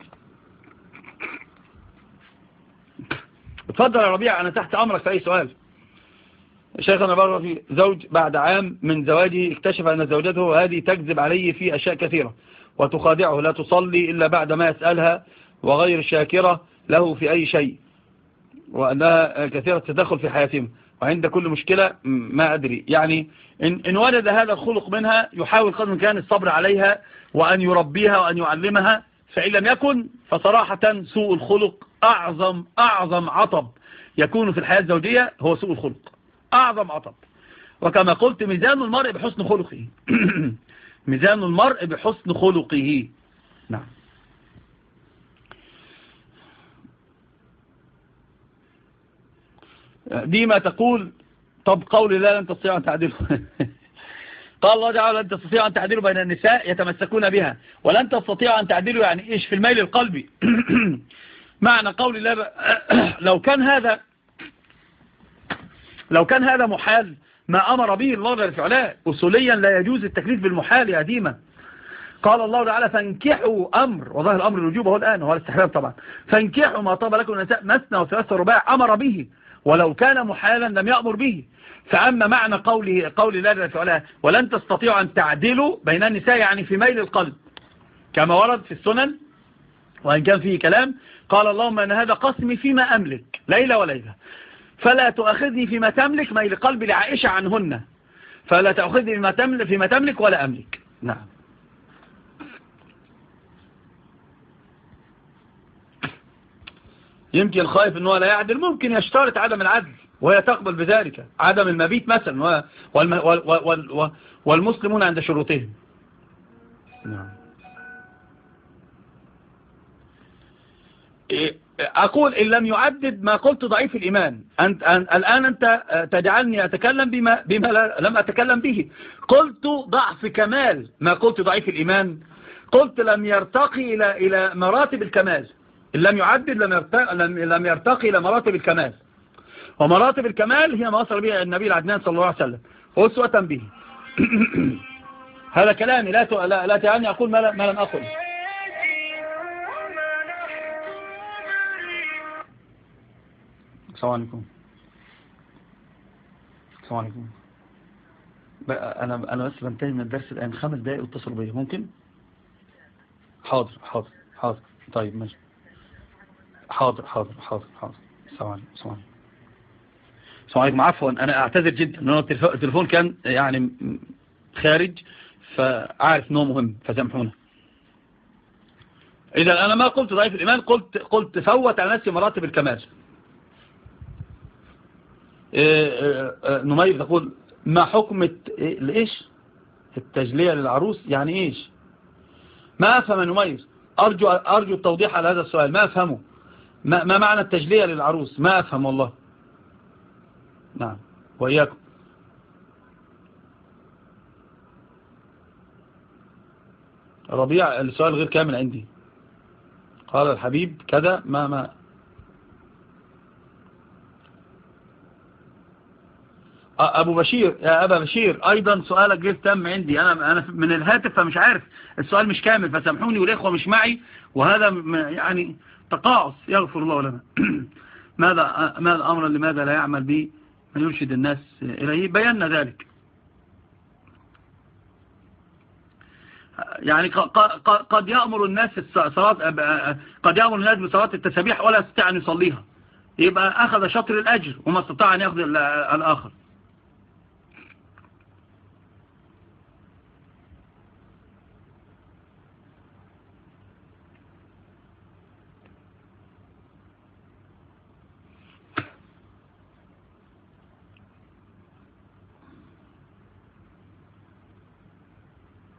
اتفضل يا ربيع، أنا تحت أمرك في أي سؤال. شيخنا بره في زوج بعد عام من زواجه اكتشف أن زوجته هذه تكذب عليه في أشياء كثيرة وتخادعه، لا تصلي إلا بعد ما يسألها وغير شاكرة له في أي شيء، وأنها كثيرة التدخل في حياتهم، وعند كل مشكلة ما أدري. يعني إن, إن وجد هذا الخلق منها يحاول قدر الإمكان الصبر عليها وأن يربيها وأن يعلمها، فإن لم يكن فصراحة سوء الخلق أعظم أعظم عطب يكون في الحياة الزوجية هو سوء الخلق، أعظم عطب. وكما قلت ميزان المرء بحسن خلقه. ميزان المرء بحسن خلقه. نعم. ديما تقول طب قول الله لن تستطيع أن تعدلوا. قال الله تعالى لن تستطيع أن تعدلوا بين النساء يتمسكون بها، ولن تستطيع أن تعدلوا يعني إيش؟ في الميل القلبي. معنى قول الله لو كان هذا لو كان هذا محال ما أمر به الله جل في علاه. أصوليا لا يجوز التكليف بالمحال يا ديما. قال الله تعالى فانكحوا أمر، وظاهر الأمر الوجوب هو الآن وهو الاستحباب طبعا، فانكحوا ما طاب لكم النساء مثنى وثلاث ورباع، أمر به، ولو كان محالا لم يأمر به. فأما معنى قوله قول الله جل في علاه ولن تستطيعوا أن تعدلوا بين النساء يعني في ميل القلب كما ورد في السنن وإن كان فيه كلام. قال اللهم أن هذا قسمي فيما أملك ليلة وليلة، فلا تؤخذني فيما تملك، ميل قلبي لعائشة عنهن، فلا تأخذني فيما تملك, فيما تملك ولا أملك. نعم. يمكن خايف أنه لا يعدل، ممكن يشترط عدم العدل وهي تقبل بذلك، عدم المبيت مثلا، والمسلمون عند شروطهم. نعم. أقول إن لم يعدد ما قلت ضعيف الإيمان. أنت الآن أنت تجعلني أتكلم بما, بما لم أتكلم به. قلت ضعف كمال، ما قلت ضعيف الإيمان. قلت لم يرتقي إلى إلى مراتب الكمال. إن لم يعدد لم يرتقي, لم يرتقي إلى مراتب الكمال، ومراتب الكمال هي ما وصل بها النبي العدنان صلى الله عليه وسلم أسوة به. هذا كلامي، لا لا, لا تعني أقول ما, ما لم أقل. السلام عليكم. السلام عليكم. أنا أنا بس بنتهي من الدرس الآن، خمس دقائق واتصلوا بي ممكن؟ حاضر حاضر حاضر. طيب ماشي. حاضر حاضر حاضر حاضر. السلام عليكم. السلام عليكم. السلام عليكم. عفوا أنا أعتذر جدا لأن التليفون كان يعني خارج، فعارف أنه مهم، فسامحونا. إذا أنا ما قلت ضعيف الإيمان، قلت قلت فوت على نفسي مراتب الكمال. نمير تقول ما حكم الإيش التجلية للعروس، يعني إيش؟ ما أفهم نمير، أرجو أرجو التوضيح على هذا السؤال، ما أفهمه. ما, ما معنى التجلية للعروس؟ ما أفهم والله. نعم وإياكم. ربيع السؤال غير كامل عندي. قال الحبيب كذا ما ما أبو بشير، يا أبا بشير أيضا سؤالك غير تام عندي. أنا أنا من الهاتف فمش عارف، السؤال مش كامل فسامحوني، والإخوة مش معي، وهذا يعني تقاعس يغفر الله لنا. ماذا ما الأمر لماذا لا يعمل به من يرشد الناس إليه؟ بينا ذلك. يعني قد يأمر الناس الصلاة، قد يأمر الناس بصلاة التسبيح ولا يستطيع أن يصليها، يبقى أخذ شطر الأجر وما استطاع أن يأخذ الآخر.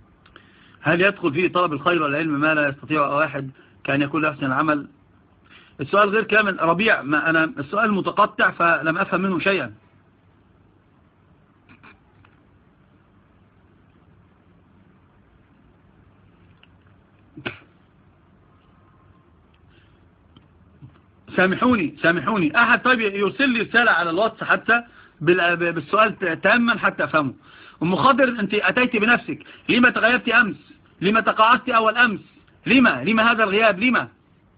هل يدخل فيه طلب الخير والعلم ما لا يستطيع واحد كان يكون له حسن العمل؟ السؤال غير كامل ربيع، ما أنا السؤال متقطع فلم أفهم منه شيئا. سامحوني سامحوني أحد طيب يرسل لي رسالة على الواتس حتى بالسؤال تاما حتى أفهمه. أم خضر أنت أتيت بنفسك، لما تغيبت أمس؟ لما تقاعدت أول أمس؟ لما لما هذا الغياب؟ لما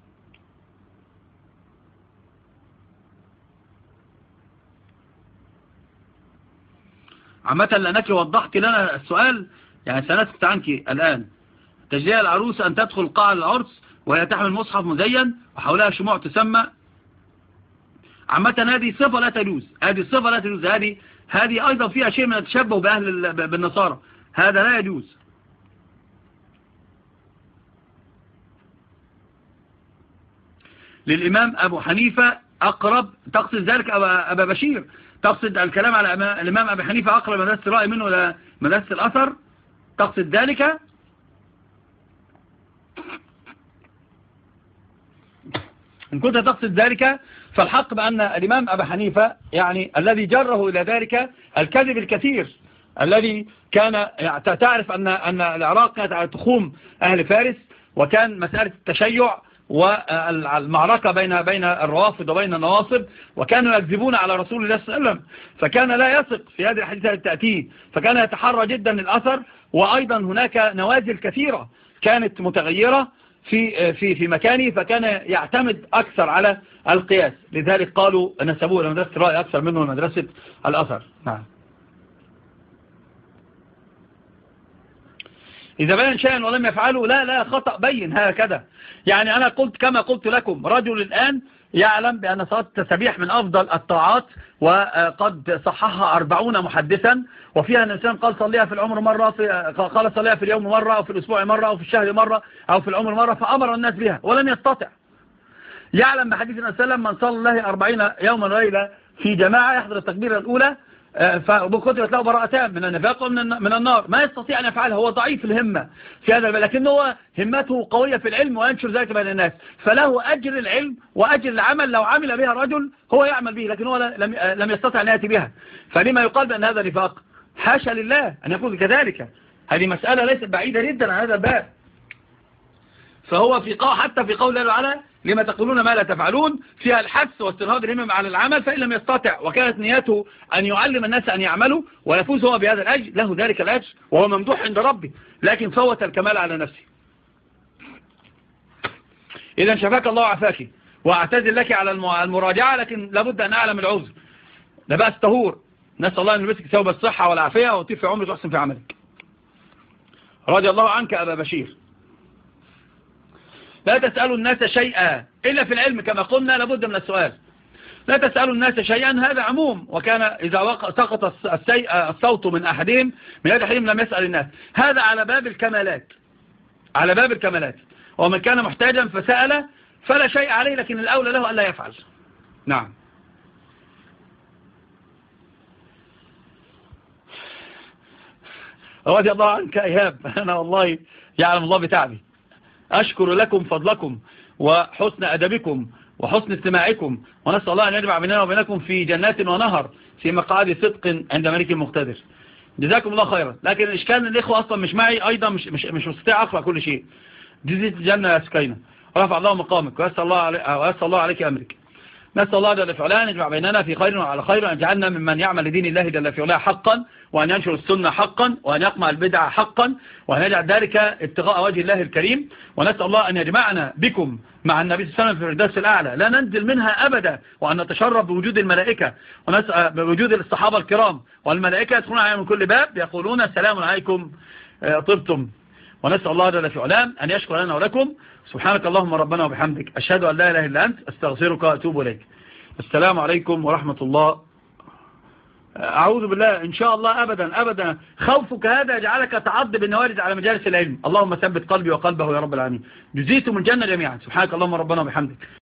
عامة لأنك وضحت لنا السؤال يعني سنسكت عنك الآن. تجليها العروس أن تدخل قاعة العرس وهي تحمل مصحف مزين وحولها شموع تسمى. عامة هذه صفة لا تجوز، هذه صفة لا تجوز، هذه هذه أيضا فيها شيء من التشبه بأهل بالنصارى، هذا لا يجوز. للإمام أبو حنيفة أقرب، تقصد ذلك أبا, أبا بشير، تقصد الكلام على الإمام أبو حنيفة أقرب مدرسة الرأي منه إلى مدرسة الأثر، تقصد ذلك؟ إن كنت تقصد ذلك فالحق بأن الإمام أبو حنيفة يعني الذي جره إلى ذلك الكذب الكثير الذي كان تعرف أن أن العراق كانت على تخوم أهل فارس، وكان مسألة التشيع والمعركة بين بين الروافض وبين النواصب، وكانوا يكذبون على رسول الله صلى الله عليه وسلم، فكان لا يثق في هذه الحديثة التأتيه، فكان يتحرى جدا الأثر. وأيضا هناك نوازل كثيرة كانت متغيرة في في في مكانه، فكان يعتمد أكثر على القياس، لذلك قالوا نسبوه إلى مدرسة الرأي أكثر منه مدرسة الأثر. نعم. إذا بين شيئا ولم يفعله لا لا خطأ بين هكذا. يعني أنا قلت كما قلت لكم، رجل الآن يعلم بأن صلاة التسبيح من أفضل الطاعات، وقد صححها أربعون محدثا، وفيها أن الإنسان قال صليها في العمر مرة، في قال صليها في اليوم مرة، أو في الأسبوع مرة، أو في الشهر مرة، أو في العمر مرة، فأمر الناس بها ولم يستطع. يعلم بحديث النبي صلى الله عليه وسلم من صلى الله أربعين يوما وليلة في جماعة يحضر التكبيرة الأولى فكتبت له براءتان من النفاق ومن من النار. ما يستطيع أن يفعلها، هو ضعيف الهمة في هذا، لكنه همته قوية في العلم وينشر ذلك بين الناس، فله أجر العلم وأجر العمل لو عمل بها رجل هو يعمل به، لكن هو لم لم يستطع أن يأتي بها. فلما يقال بأن هذا نفاق؟ حاشا لله أن يقول كذلك، هذه مسألة ليست بعيدة جدا عن هذا الباب. فهو في قول حتى في قول الله تعالى لما تقولون ما لا تفعلون، فيها الحث واسترهاب الهمم على العمل، فإن لم يستطع وكانت نيته أن يعلم الناس أن يعملوا ويفوز هو بهذا الأجر له ذلك الأجر وهو ممدوح عند ربه، لكن فوت الكمال على نفسه. إذا شفاك الله وعافاك، وأعتذر لك على المراجعة، لكن لابد أن أعلم العذر. لا بأس طهور، نسأل الله أن يلبسك ثوب الصحة والعافية ويطيب في عمرك ويحسن في عملك. رضي الله عنك أبا بشير. لا تسألوا الناس شيئا إلا في العلم، كما قلنا لابد من السؤال. لا تسألوا الناس شيئا، هذا عموم، وكان إذا سقط الصوت من أحدهم من هذا الحين لم يسأل الناس. هذا على باب الكمالات، على باب الكمالات، ومن كان محتاجا فسأل فلا شيء عليه، لكن الأولى له ألا يفعل. نعم. رضي الله عنك إيهاب، أنا والله يعلم الله بتعبي، أشكر لكم فضلكم وحسن أدبكم وحسن استماعكم، ونسأل الله أن يجمع بيننا وبينكم في جنات ونهر في مقعد صدق عند ملك مقتدر. جزاكم الله خيرا. لكن الإشكال أن الإخوة أصلا مش معي أيضا، مش مش مش مستطيع أقرأ كل شيء. جزيت الجنة يا سكينة، رفع الله مقامك ويسأل الله علي ويسأل الله عليك أمرك. نسأل الله جل في علاه أن يجمع بيننا في خير وعلى خير، وأن يجعلنا ممن يعمل لدين الله جل في علاه حقا، وأن ينشر السنة حقا، وأن يقمع البدع حقا، وأن يجعل ذلك ابتغاء وجه الله الكريم. ونسأل الله أن يجمعنا بكم مع النبي صلى الله عليه وسلم في الفردوس الأعلى لا ننزل منها أبدا، وأن نتشرف بوجود الملائكة ونسأل بوجود الصحابة الكرام، والملائكة يدخلون عليهم من كل باب يقولون السلام عليكم طبتم. ونسأل الله جل في علاه أن يشكر لنا ولكم. سبحانك اللهم ربنا وبحمدك، أشهد أن لا إله إلا أنت، أستغفرك وأتوب إليك. السلام عليكم ورحمة الله. أعوذ بالله إن شاء الله أبدا أبدا خوفك هذا يجعلك تعض بالنوارد على مجالس العلم. اللهم ثبت قلبي وقلبه يا رب العالمين. جزيتم الجنة جميعا. سبحانك اللهم ربنا وبحمدك.